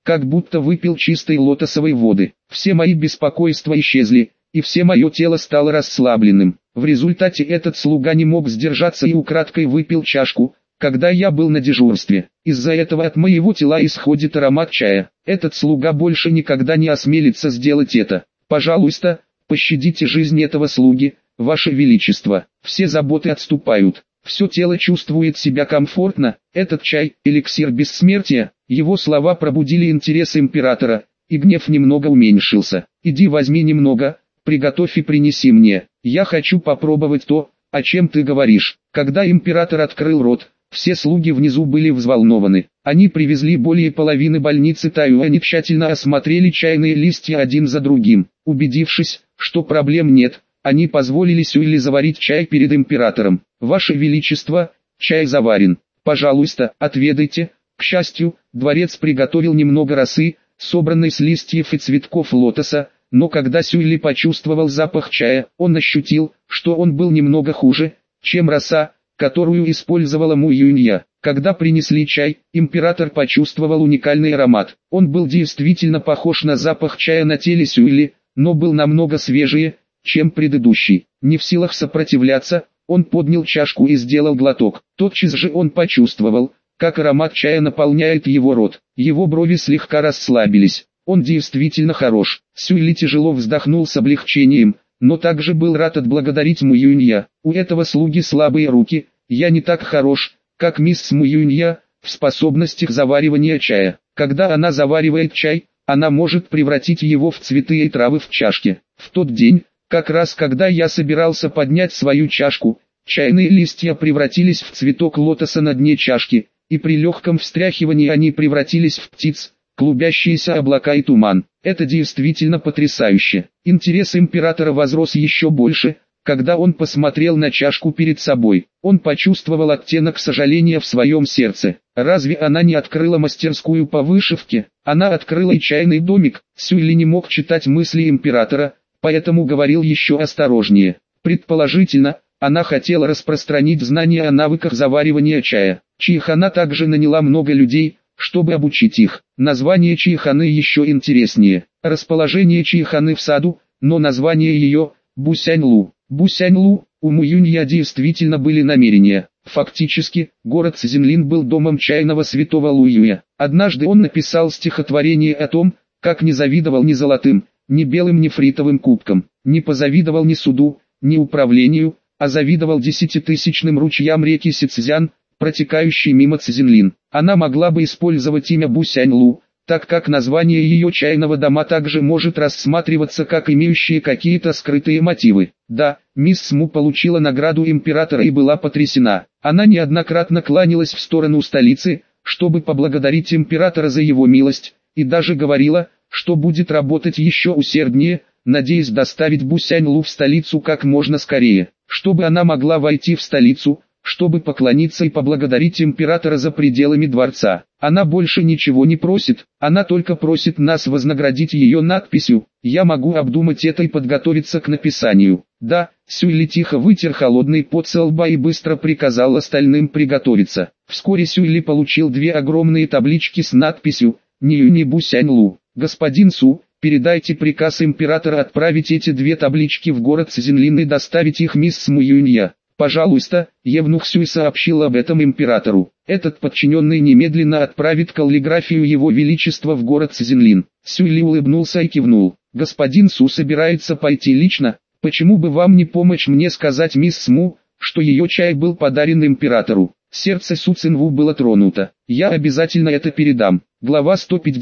как будто выпил чистой лотосовой воды. Все мои беспокойства исчезли, и все мое тело стало расслабленным. В результате этот слуга не мог сдержаться и украдкой выпил чашку, когда я был на дежурстве. Из-за этого от моего тела исходит аромат чая. Этот слуга больше никогда не осмелится сделать это. Пожалуйста, пощадите жизнь этого слуги, Ваше Величество. Все заботы отступают. Все тело чувствует себя комфортно. Этот чай – эликсир бессмертия. Его слова пробудили интерес императора, и гнев немного уменьшился. Иди возьми немного, приготовь и принеси мне. Я хочу попробовать то, о чем ты говоришь. Когда император открыл рот, все слуги внизу были взволнованы. Они привезли более половины больницы Таю, они тщательно осмотрели чайные листья один за другим. Убедившись, что проблем нет, они позволили Сюйли заварить чай перед императором. Ваше Величество, чай заварен. Пожалуйста, отведайте. К счастью, дворец приготовил немного росы, собранной с листьев и цветков лотоса, но когда Сюйли почувствовал запах чая, он ощутил, что он был немного хуже, чем роса, которую использовала Му Юнья. Когда принесли чай, император почувствовал уникальный аромат. Он был действительно похож на запах чая на теле Сюйли, но был намного свежее, чем предыдущий. Не в силах сопротивляться, он поднял чашку и сделал глоток. Тотчас же он почувствовал, как аромат чая наполняет его рот. Его брови слегка расслабились. Он действительно хорош. Сюйли тяжело вздохнул с облегчением, но также был рад отблагодарить Му Юнья. У этого слуги слабые руки, я не так хорош, как мисс Му Юнья, в способностях заваривания чая. Когда она заваривает чай, она может превратить его в цветы и травы в чашке. В тот день, как раз когда я собирался поднять свою чашку, чайные листья превратились в цветок лотоса на дне чашки, и при легком встряхивании они превратились в птиц, клубящиеся облака и туман. Это действительно потрясающе. Интерес императора возрос еще больше, когда он посмотрел на чашку перед собой. Он почувствовал оттенок сожаления в своем сердце. Разве она не открыла мастерскую по вышивке? Она открыла и чайный домик. Сюйли не мог читать мысли императора, поэтому говорил еще осторожнее. Предположительно, она хотела распространить знания о навыках заваривания чая. Чайхана также наняла много людей, чтобы обучить их. Название чайханы еще интереснее. Расположение чайханы в саду, но название ее – Бусяньлу. Бусяньлу, у Му Юнья действительно были намерения. Фактически, город Цзинлин был домом чайного святого Луюя. Однажды он написал стихотворение о том, как не завидовал ни золотым, ни белым нефритовым кубкам, не позавидовал ни суду, ни управлению, а завидовал 10-тысячным ручьям реки Сицзян, протекающей мимо Цзинлин. Она могла бы использовать имя Бусяньлу, так как название ее чайного дома также может рассматриваться как имеющее какие-то скрытые мотивы. Да, мисс Му получила награду императора и была потрясена. Она неоднократно кланялась в сторону столицы, чтобы поблагодарить императора за его милость, и даже говорила, что будет работать еще усерднее, надеясь доставить Бусяньлу в столицу как можно скорее, чтобы она могла войти в столицу, чтобы поклониться и поблагодарить императора за пределами дворца. Она больше ничего не просит, она только просит нас вознаградить ее надписью. Я могу обдумать это и подготовиться к написанию. Да, Сюйли тихо вытер холодный пот со лба и быстро приказал остальным приготовиться. Вскоре Сюйли получил две огромные таблички с надписью «Ниюни Бусяньлу». Господин Су, передайте приказ императора отправить эти две таблички в город Цзинлин и доставить их мисс Му Юнья. Пожалуйста, Евнух Сюй сообщил об этом императору. Этот подчиненный немедленно отправит каллиграфию его величества в город Цзинлин. Сюйли улыбнулся и кивнул. Господин Су собирается пойти лично, почему бы вам не помочь мне сказать мисс Му, что ее чай был подарен императору. Сердце Су Цинву было тронуто. Я обязательно это передам. Глава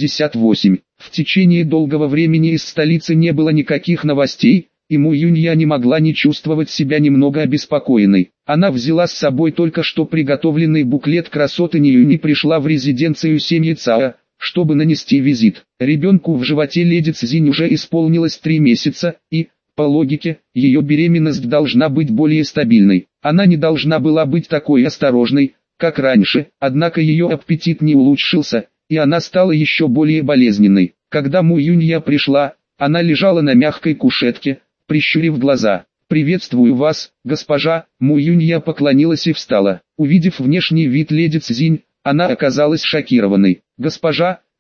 158. В течение долгого времени из столицы не было никаких новостей, и Му Юнья не могла не чувствовать себя немного обеспокоенной. Она взяла с собой только что приготовленный буклет красоты Ниюни и пришла в резиденцию семьи Цао, чтобы нанести визит. Ребенку в животе леди Цзинь уже исполнилось 3 месяца, и, по логике, ее беременность должна быть более стабильной. Она не должна была быть такой осторожной, как раньше, однако ее аппетит не улучшился, и она стала еще более болезненной. Когда Му Юнья пришла, она лежала на мягкой кушетке, прищурив глаза. «Приветствую вас, госпожа». Му Юнья поклонилась и встала. Увидев внешний вид леди Цзинь, она оказалась шокированной. «Госпожа,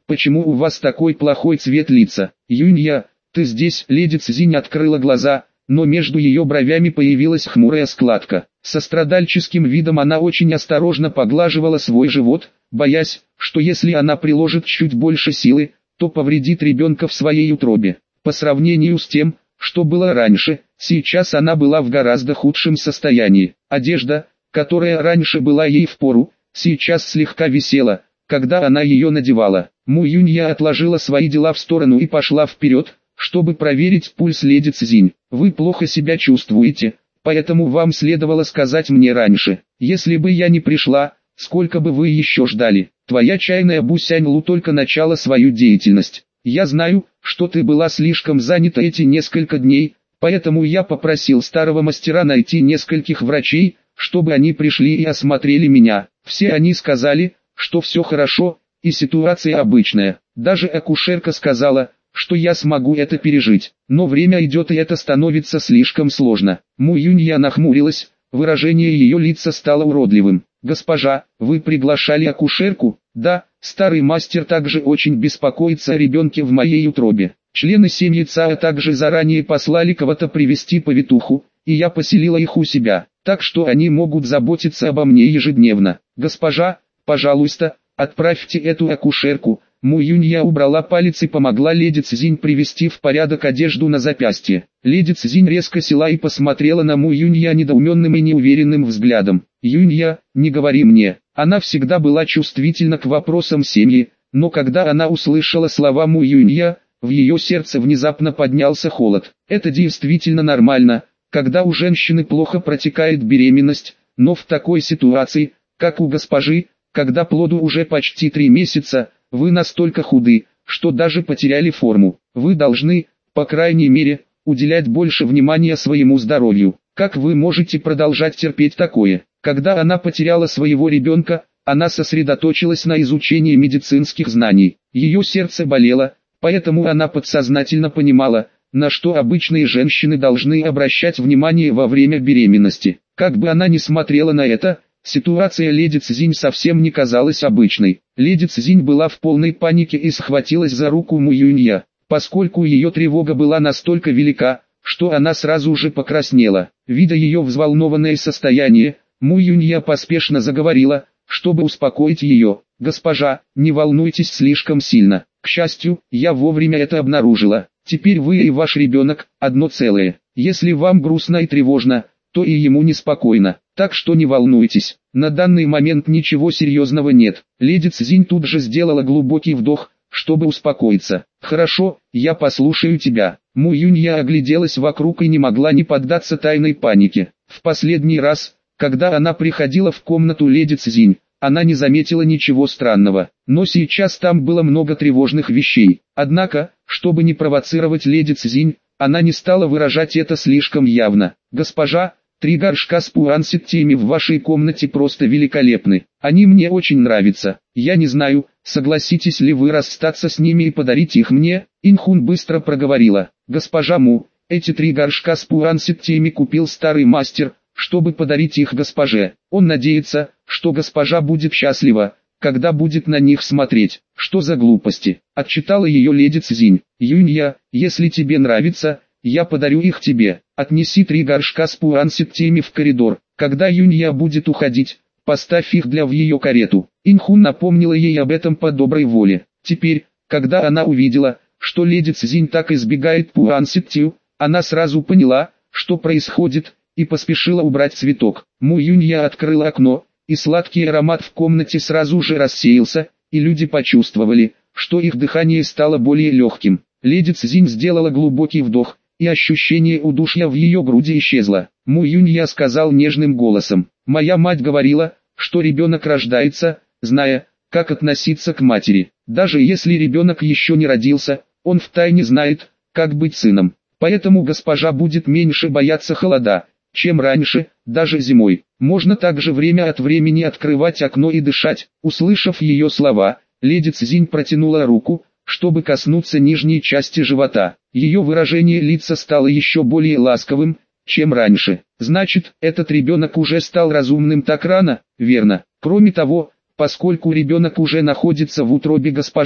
почему у вас такой плохой цвет лица? Юнья, ты здесь?» Леди Цзинь открыла глаза, но между ее бровями появилась хмурая складка. Со страдальческим видом она очень осторожно поглаживала свой живот, боясь, что если она приложит чуть больше силы, то повредит ребенка в своей утробе. По сравнению с тем, что было раньше, сейчас она была в гораздо худшем состоянии. Одежда, которая раньше была ей впору, сейчас слегка висела, когда она ее надевала. Му Юнья отложила свои дела в сторону и пошла вперед, чтобы проверить пульс леди Цзинь. «Вы плохо себя чувствуете, поэтому вам следовало сказать мне раньше. Если бы я не пришла, сколько бы вы еще ждали? Твоя чайная Бусянь Лу только начала свою деятельность. Я знаю, что ты была слишком занята эти несколько дней, поэтому я попросил старого мастера найти нескольких врачей, чтобы они пришли и осмотрели меня. Все они сказали, что все хорошо, и ситуация обычная. Даже акушерка сказала, что я смогу это пережить. Но время идет и это становится слишком сложно». Му Юнья нахмурилась, выражение ее лица стало уродливым. «Госпожа, вы приглашали акушерку?» «Да, старый мастер также очень беспокоится о ребенке в моей утробе. Члены семьи Цао также заранее послали кого-то привести повитуху, и я поселила их у себя, так что они могут заботиться обо мне ежедневно. Госпожа, пожалуйста, отправьте эту акушерку». Му Юнья убрала палец и помогла леди Цзинь привести в порядок одежду на запястье. Леди Цзинь резко села и посмотрела на Му Юнья недоуменным и неуверенным взглядом. «Юнья, не говори мне». Она всегда была чувствительна к вопросам семьи, но когда она услышала слова Му Юнья, в ее сердце внезапно поднялся холод. Это действительно нормально, когда у женщины плохо протекает беременность, но в такой ситуации, как у госпожи, когда плоду уже почти 3 месяца, вы настолько худы, что даже потеряли форму. Вы должны, по крайней мере, уделять больше внимания своему здоровью. Как вы можете продолжать терпеть такое? Когда она потеряла своего ребенка, она сосредоточилась на изучении медицинских знаний. Ее сердце болело, поэтому она подсознательно понимала, на что обычные женщины должны обращать внимание во время беременности. Как бы она ни смотрела на это, ситуация леди Цзинь совсем не казалась обычной. Леди Цзинь была в полной панике и схватилась за руку Му Юнья, поскольку ее тревога была настолько велика, что она сразу же покраснела. Видя ее взволнованное состояние, Му Юнья поспешно заговорила, чтобы успокоить ее. «Госпожа, не волнуйтесь слишком сильно. К счастью, я вовремя это обнаружила. Теперь вы и ваш ребенок одно целое. Если вам грустно и тревожно, то и ему неспокойно. Так что не волнуйтесь, на данный момент ничего серьезного нет». Леди Цзинь тут же сделала глубокий вдох, чтобы успокоиться. «Хорошо, я послушаю тебя». Му Юнья огляделась вокруг и не могла не поддаться тайной панике. В последний раз, когда она приходила в комнату леди Цзинь, она не заметила ничего странного, но сейчас там было много тревожных вещей. Однако, чтобы не провоцировать леди Цзинь, она не стала выражать это слишком явно. «Госпожа, 3 горшка с пуансеттиями в вашей комнате просто великолепны. Они мне очень нравятся. Я не знаю, согласитесь ли вы расстаться с ними и подарить их мне?» Инхун быстро проговорила. «Госпожа Му, эти 3 горшка с пуансеттиями купил старый мастер, чтобы подарить их госпоже. Он надеется, что госпожа будет счастлива, когда будет на них смотреть». «Что за глупости?» — отчитала ее леди Цзинь. «Юнья, если тебе нравится, я подарю их тебе. Отнеси 3 горшка с пуансеттиями в коридор. Когда Юнья будет уходить, поставь их в ее карету». Инхун напомнила ей об этом по доброй воле. Теперь, когда она увидела, что леди Цзинь так избегает пуансеттию, она сразу поняла, что происходит, и поспешила убрать цветок. Му Юнья открыла окно, и сладкий аромат в комнате сразу же рассеялся, и люди почувствовали, что их дыхание стало более легким. Леди Цзинь сделала глубокий вдох, и ощущение удушья в ее груди исчезло. Му Юнья сказал нежным голосом: «Моя мать говорила, что ребенок рождается, зная, как относиться к матери. Даже если ребенок еще не родился, он втайне знает, как быть сыном. Поэтому госпожа будет меньше бояться холода, чем раньше, даже зимой. Можно также время от времени открывать окно и дышать». Услышав ее слова, леди Цзинь протянула руку, чтобы коснуться нижней части живота. Ее выражение лица стало еще более ласковым, чем раньше. «Значит, этот ребенок уже стал разумным так рано, верно? Кроме того, поскольку ребенок уже находится в утробе госпожи,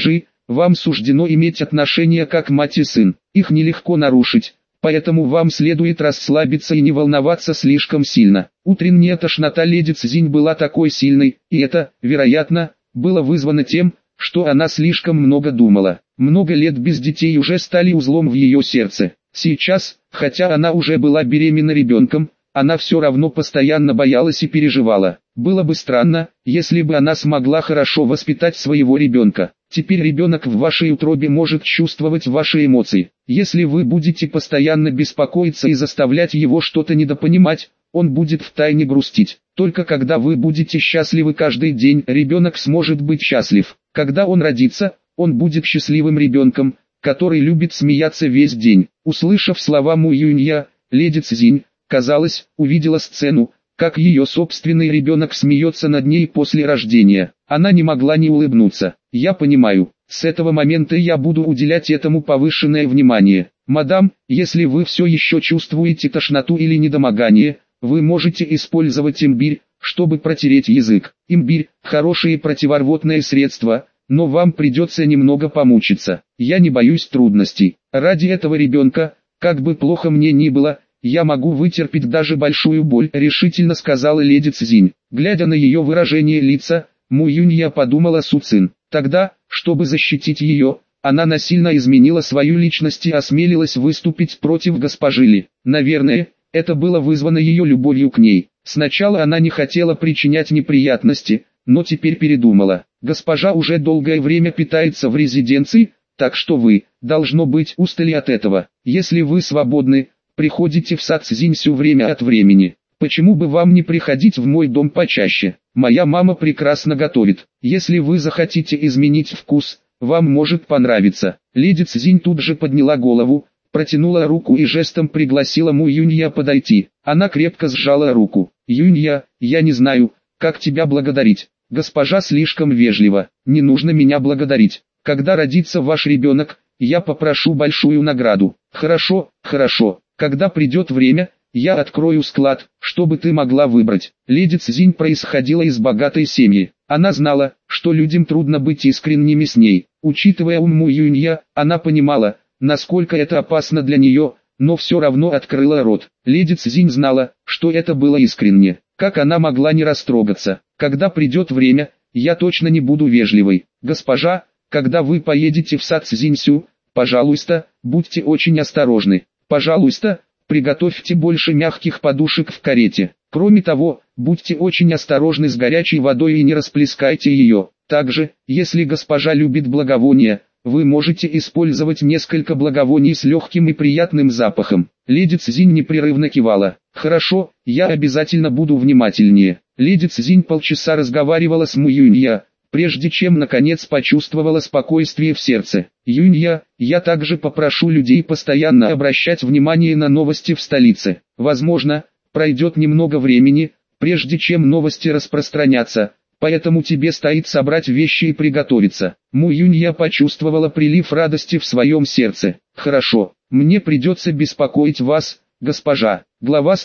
Вам суждено иметь отношения как мать и сын. Их нелегко нарушить, поэтому вам следует расслабиться и не волноваться слишком сильно. Утренняя тошнота леди Цзинь была такой сильной, и это, вероятно, было вызвано тем, что она слишком много думала. Много лет без детей уже стали узлом в ее сердце. Сейчас, хотя она уже была беременна ребенком, она все равно постоянно боялась и переживала. Было бы странно, если бы она смогла хорошо воспитать своего ребенка. Теперь ребенок в вашей утробе может чувствовать ваши эмоции. Если вы будете постоянно беспокоиться и заставлять его что-то недопонимать, он будет втайне грустить. Только когда вы будете счастливы каждый день, ребенок сможет быть счастлив. Когда он родится, он будет счастливым ребенком, который любит смеяться весь день. Услышав слова Му Юнья, леди Цзинь, казалось, увидела сцену, как ее собственный ребенок смеется над ней после рождения. Она не могла не улыбнуться. «Я понимаю, с этого момента я буду уделять этому повышенное внимание. Мадам, если вы все еще чувствуете тошноту или недомогание, вы можете использовать имбирь, чтобы протереть язык. Имбирь – хорошее противорвотное средство, но вам придется немного помучиться. Я не боюсь трудностей. Ради этого ребенка, как бы плохо мне ни было, я могу вытерпеть даже большую боль», — решительно сказала леди Цзинь. Глядя на ее выражение лица, Му Юнья подумала Су Цин. Тогда, чтобы защитить ее, она насильно изменила свою личность и осмелилась выступить против госпожи Ли. Наверное, это было вызвано ее любовью к ней. Сначала она не хотела причинять неприятности, но теперь передумала. Госпожа уже долгое время питается в резиденции, так что вы, должно быть, устали от этого. Если вы свободны, приходите в сад Цзиньсю время от времени. Почему бы вам не приходить в мой дом почаще? Моя мама прекрасно готовит. Если вы захотите изменить вкус, вам может понравиться. Леди Цзинь тут же подняла голову, протянула руку и жестом пригласила Му Юнья подойти. Она крепко сжала руку. «Юнья, я не знаю, как тебя благодарить. Госпожа слишком вежлива. Не нужно меня благодарить. Когда родится ваш ребенок, я попрошу большую награду». «Хорошо, хорошо. Когда придет время, я открою склад, чтобы ты могла выбрать». Леди Цзинь происходила из богатой семьи. Она знала, что людям трудно быть искренними с ней. Учитывая ум Му Юнья, она понимала, насколько это опасно для нее, но все равно открыла рот. Леди Цзинь знала, что это было искренне. Как она могла не растрогаться? «Когда придет время, я точно не буду вежливой. Госпожа, когда вы поедете в сад Цзиньсю, пожалуйста, будьте очень осторожны. Пожалуйста, приготовьте больше мягких подушек в карете. Кроме того, будьте очень осторожны с горячей водой и не расплескайте ее. Также, если госпожа любит благовония, вы можете использовать несколько благовоний с легким и приятным запахом». Леди Цзинь непрерывно кивала. «Хорошо, я обязательно буду внимательнее». Леди Цзинь полчаса разговаривала с Му Юнья, прежде чем наконец почувствовала спокойствие в сердце. «Юнья, я также попрошу людей постоянно обращать внимание на новости в столице. Возможно, пройдет немного времени, прежде чем новости распространятся, поэтому тебе стоит собрать вещи и приготовиться». Му Юнья почувствовала прилив радости в своем сердце. «Хорошо, мне придется беспокоить вас, госпожа». Глава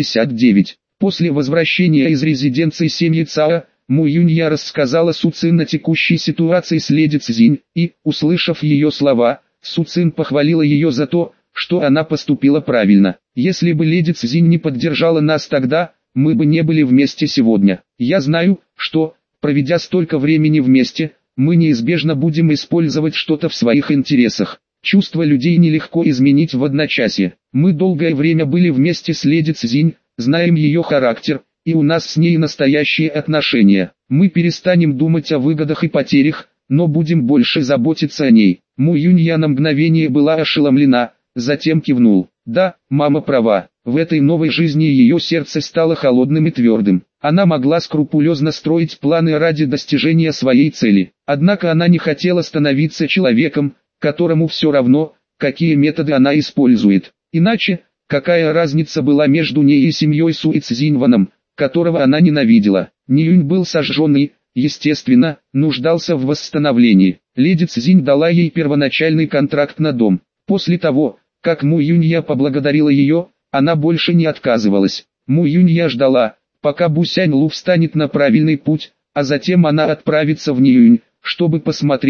159. После возвращения из резиденции семьи Цао, Му Юнья рассказала Су Цин о текущей ситуации с леди Цзинь, и, услышав ее слова, Су Цин похвалила ее за то, что она поступила правильно. «Если бы леди Цзинь не поддержала нас тогда, мы бы не были вместе сегодня. Я знаю, что, проведя столько времени вместе, мы неизбежно будем использовать что-то в своих интересах. Чувства людей нелегко изменить в одночасье. Мы долгое время были вместе с леди Цзинь, знаем ее характер, и у нас с ней настоящие отношения. Мы перестанем думать о выгодах и потерях, но будем больше заботиться о ней». Му Юнья на мгновение была ошеломлена, затем кивнул. «Да, мама права. В этой новой жизни ее сердце стало холодным и твердым. Она могла скрупулезно строить планы ради достижения своей цели. Однако она не хотела становиться человеком, которому все равно, какие методы она использует. Иначе, какая разница была между ней и семьей Суи Цзиньваном, которого она ненавидела? Ниюнь был сожженный, естественно, нуждался в восстановлении. Леди Цзинь дала ей первоначальный контракт на дом. После того, как Му Юнья поблагодарила ее, она больше не отказывалась. Му Юнья ждала, пока Бу Сянь Лу встанет на правильный путь, а затем она отправится в Ниюнь, чтобы посмотреть,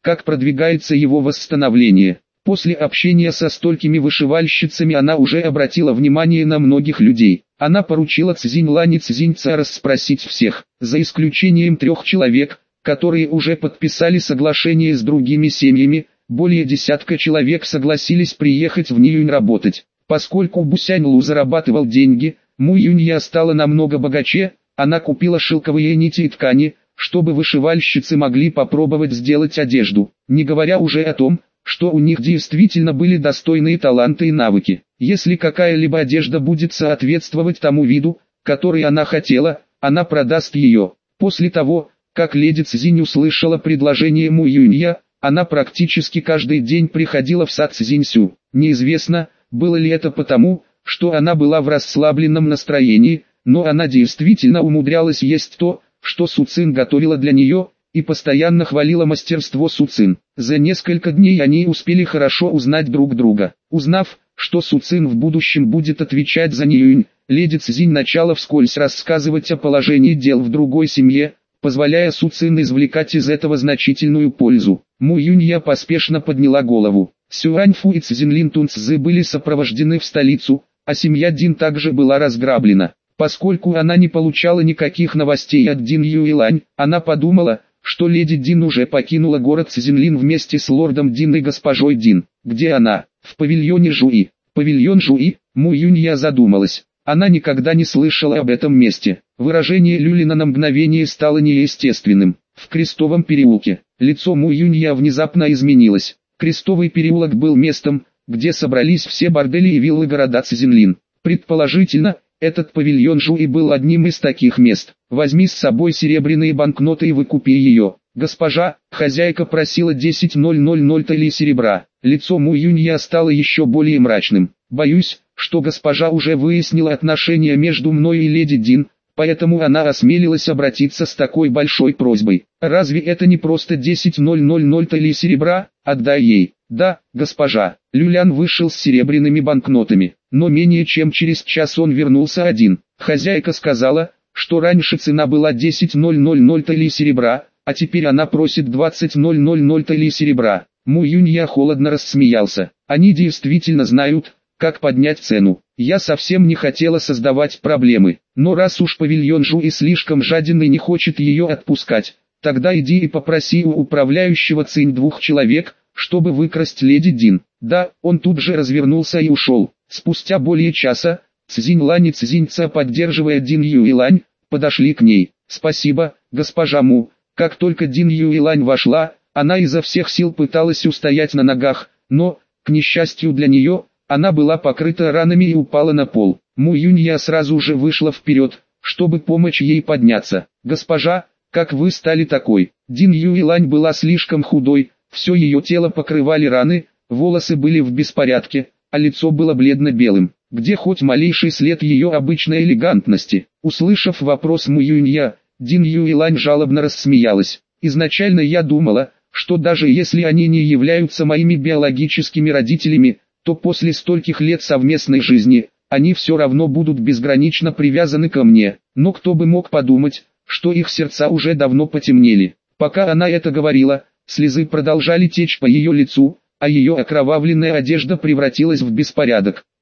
как продвигается его восстановление. После общения со столькими вышивальщицами она уже обратила внимание на многих людей. Она поручила Цзиньлань и Цзиньца расспросить всех, за исключением 3 человек, которые уже подписали соглашение с другими семьями. Более десятка человек согласились приехать в Ниюнь работать. Поскольку Бусянь-Лу зарабатывал деньги, Му Юнья стала намного богаче. Она купила шелковые нити и ткани, чтобы вышивальщицы могли попробовать сделать одежду, не говоря уже о том, что у них действительно были достойные таланты и навыки. Если какая-либо одежда будет соответствовать тому виду, который она хотела, она продаст ее. После того, как леди Цзинь услышала предложение Му Юнья, она практически каждый день приходила в сад Цзиньсю. Неизвестно, было ли это потому, что она была в расслабленном настроении, но она действительно умудрялась есть то, что Су Цин готовила для нее, и постоянно хвалила мастерство Су Цин. За несколько дней они успели хорошо узнать друг друга. Узнав, что Су Цин в будущем будет отвечать за Ниюнь, леди Цзинь начала вскользь рассказывать о положении дел в другой семье, позволяя Су Цин извлекать из этого значительную пользу. Му Юнья поспешно подняла голову. Сюаньфу и Цзинлин Тунцзы были сопровождены в столицу, а семья Дин также была разграблена. Поскольку она не получала никаких новостей от Дин Юйлань, она подумала, что леди Дин уже покинула город Цзинлин вместе с лордом Дин и госпожой Дин. Где она? В павильоне Жуи. Павильон Жуи? Му Юнья задумалась. Она никогда не слышала об этом месте. Выражение Люлина на мгновение стало неестественным. В Крестовом переулке. Лицо Му Юнья внезапно изменилось. Крестовый переулок был местом, где собрались все бордели и виллы города Цзинлин. Предположительно, этот павильон Жуи был одним из таких мест. Возьми с собой серебряные банкноты и выкупи ее. Госпожа, хозяйка просила 10,000 талей серебра. Лицо Му Юнья стало еще более мрачным. Боюсь, что госпожа уже выяснила отношения между мной и леди Дин, поэтому она осмелилась обратиться с такой большой просьбой. Разве это не просто 10,000 талей серебра? Отдай ей. Да, госпожа. Люлян вышел с серебряными банкнотами, но менее чем через час он вернулся один. Хозяйка сказала, что раньше цена была 10,000 талей серебра, а теперь она просит 20,000 талей серебра. Му Юнья холодно рассмеялся. Они действительно знают, как поднять цену. Я совсем не хотела создавать проблемы, но раз уж павильон Жуи слишком жаден и не хочет ее отпускать, тогда иди и попроси у управляющего Цинь 2 человек, чтобы выкрасть леди Дин. Да, он тут же развернулся и ушел. Спустя более часа, Цзиньлань и Цзиньца, поддерживая Дин Юйлань, подошли к ней. Спасибо, госпожа Му. Как только Дин Юйлань вошла, она изо всех сил пыталась устоять на ногах, но, к несчастью для нее, она была покрыта ранами и упала на пол. Му Юнья сразу же вышла вперед, чтобы помочь ей подняться. «Госпожа, как вы стали такой?» Дин Юйлань была слишком худой, все ее тело покрывали раны, волосы были в беспорядке, а лицо было бледно-белым. Где хоть малейший след ее обычной элегантности? Услышав вопрос Му Юнья, Дин Юйлань жалобно рассмеялась. «Изначально я думала, что даже если они не являются моими биологическими родителями, то после стольких лет совместной жизни, они все равно будут безгранично привязаны ко мне. Но кто бы мог подумать, что их сердца уже давно потемнели». Пока она это говорила, слезы продолжали течь по ее лицу, а ее окровавленная одежда превратилась в беспорядок.